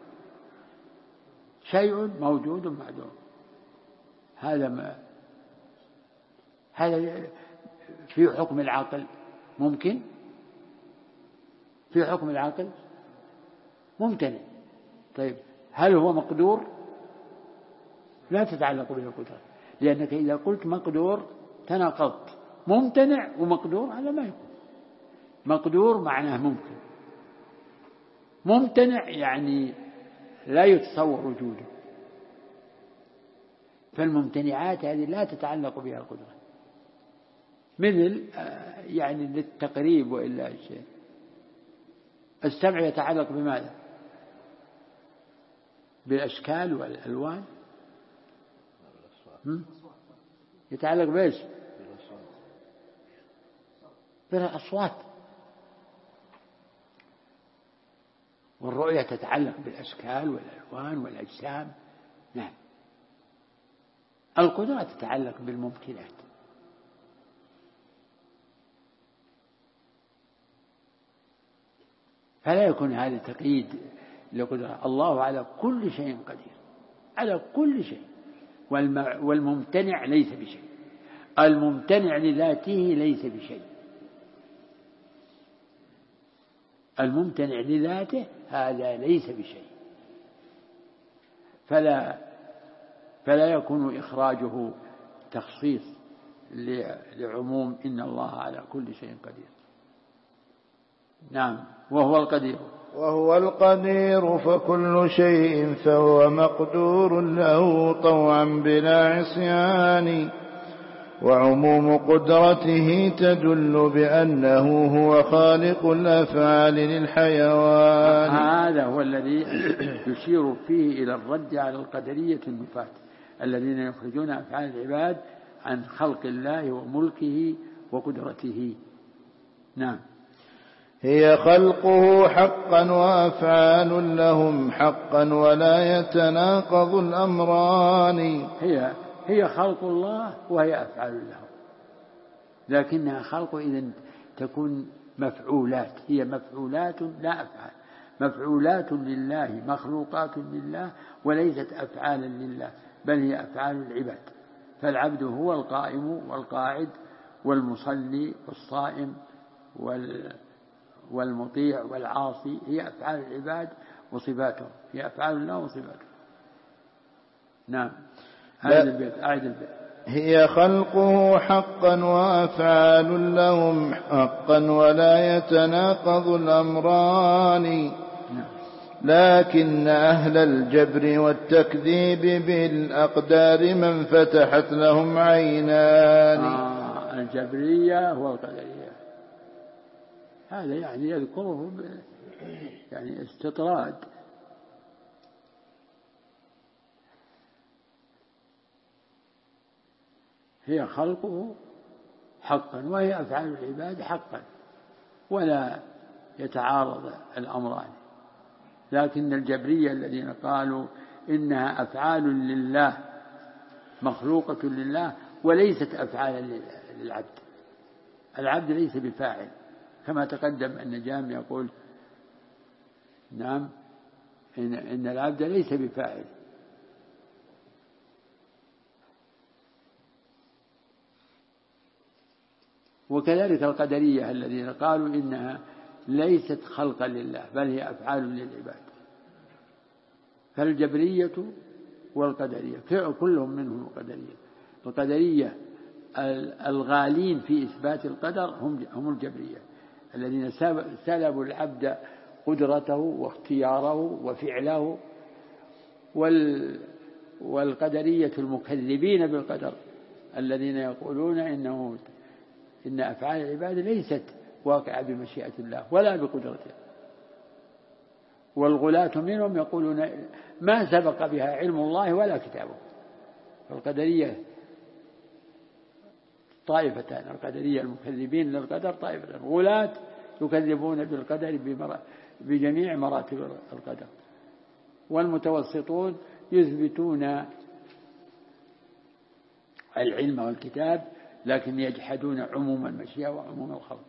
S2: شيء موجود معدوم، هذا في حكم العقل ممكن، في حكم العقل ممتنع. طيب هل هو مقدور؟ لا تتعلق به القدرة، لأنك إذا قلت مقدور تناقضت. ممتنع ومقدور هذا ما يكون. مقدور معناه ممكن، ممتنع يعني لا يتصور وجوده. فالممتنعات هذه لا تتعلق بها القدرة، مثل يعني للتقريب وإلا شيء. السمع يتعلق بماذا؟ بالأشكال والألوان. يتعلق بإيش؟ بالأصوات. والرؤية تتعلق بالأشكال والألوان والأجسام. نعم. القدرة تتعلق بالممكنات. فلا يكون هذا تقييد لقدرة. الله على كل شيء قدير، على كل شيء. والممتنع ليس بشيء، الممتنع لذاته ليس بشيء. الممتنع لذاته هذا ليس بشيء. فلا يكون إخراجه تخصيص لعموم إن الله على كل شيء قدير. نعم.
S1: وهو القدير فكل شيء فهو مقدور له طوعا بلا عصيان، وعموم قدرته تدل بأنه هو خالق الأفعال للحيوان.
S2: هذا هو الذي يشير فيه إلى الرد على القدرية النفاة الذين يخرجون أفعال العباد عن خلق الله وملكه وقدرته. نعم.
S1: هي خلقه حقا وأفعال لهم حقا ولا يتناقض الأمران.
S2: هي خلق الله وهي أفعال لهم، لكنها خلق إذن تكون مفعولات، هي مفعولات لا أفعال، مفعولات لله مخلوقات لله وليست أفعالا لله، بل هي أفعال العباد. فالعبد هو القائم والقاعد والمصلي والصائم والمطيع والعاصي، هي أفعال العباد وصفاتهم، هي أفعال الله وصفاتهم. نعم. أعد البيت.
S1: هي خلقه حقا وأفعال لهم حقا ولا يتناقض الأمران. لكن أهل الجبر والتكذيب بالأقدار من فتحت لهم عينان.
S2: الجبرية والقدرية هذا يعني يذكره يعني استطراد. هي خلقه حقا وهي أفعال العباد حقا ولا يتعارض الأمران. لكن الجبرية الذين قالوا إنها أفعال لله مخلوقة لله وليست أفعالا للعبد، العبد ليس بفاعل، كما تقدم أن جام يقول نعم إن العبد ليس بفاعل. وكذلك القدرية الذين قالوا إنها ليست خلقا لله بل هي أفعال للعباد. فالجبرية والقدرية كلهم منهم قدرية. القدرية الغالين في إثبات القدر هم الجبرية الذين سلبوا العبد قدرته واختياره وفعله، والقدرية المكذبين بالقدر الذين يقولون إن أفعال العباد ليست واقعة بمشيئة الله ولا بقدرته. والغلاة منهم يقولون ما سبق بها علم الله ولا كتابه. فالقدرية طائفتان، القدرية المكذبين للقدر طائفتان، غلاة يكذبون بالقدر بجميع مراتب القدر، والمتوسطون يثبتون العلم والكتاب لكن يجحدون عموم المشيئة وعموم الخلق.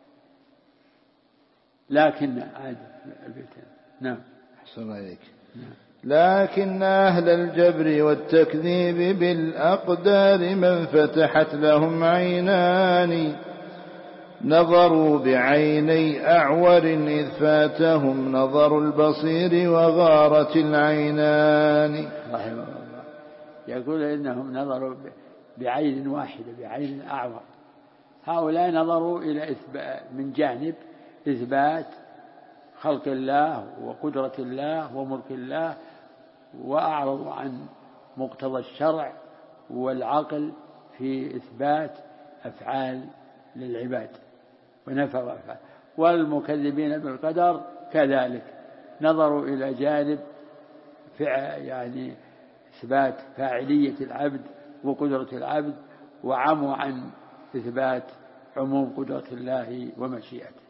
S2: لكن البيتين. نعم.
S1: أحسن عليك. لكن أهل الجبر والتكذيب بالأقدار من فتحت لهم عينان نظروا بعيني أعور إذ فاتهم نظر البصير وغارت العينان.
S2: رحمه الله يقول إنهم نظروا بعين واحدة بعين أعور. هؤلاء نظروا إلى من جانب إثبات خلق الله وقدرة الله وملك الله، وأعرضوا عن مقتضى الشرع والعقل في إثبات أفعال للعباد ونفوا أفعال. والمكذبين بالقدر كذلك نظروا إلى جانب يعني إثبات فاعلية العبد وقدرة العبد، وعموا عن إثبات عموم قدرة الله ومشيئته.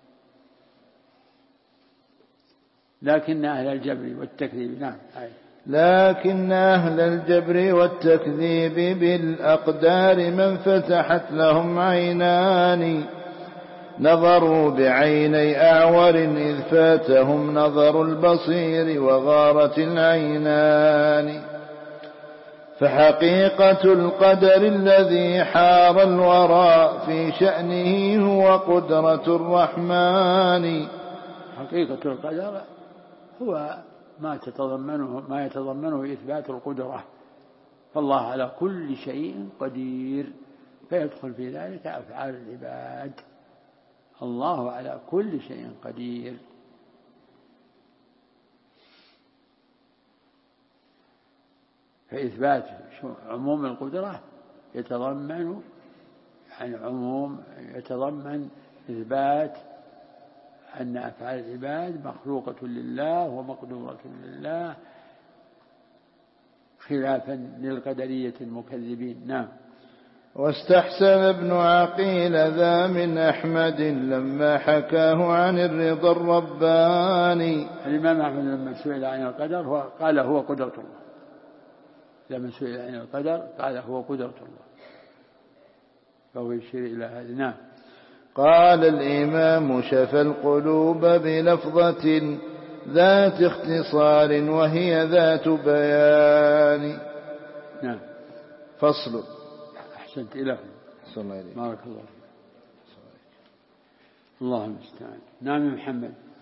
S2: لكن أهل الجبر والتكذيب. نعم.
S1: لكن أهل الجبر والتكذيب بالأقدار من فتحت لهم عينان نظروا بعيني أعور إذ فاتهم نظر البصير وغارت العينان. فحقيقة القدر الذي حار الورى في شأنه هو قدرة الرحمن.
S2: حقيقة القدر هو ما يتضمنه إثبات القدرة، فالله على كل شيء قدير، فيدخل في ذلك أفعال العباد. الله على كل شيء قدير. فإثبات عموم القدرة يتضمن إثبات أن أفعال العباد مخلوقة لله ومقدورة لله، خلافا للقدرية المكذبين. نعم.
S1: واستحسن ابن عقيل ذا من أحمد لما حكاه عن الرضا الرباني.
S2: الإمام أحمد لما سئل عن القدر قال هو قدرة الله. لما سئل عن القدر قال هو قدرة الله، فهو يشير إلى هذا. نعم.
S1: قال الإمام شفى القلوب بلفظة ذات اختصار وهي ذات بيان.
S2: نعم.
S1: فصل.
S2: أحسنت إلى بارك الله فيك. اللهم استعان. نعم محمد.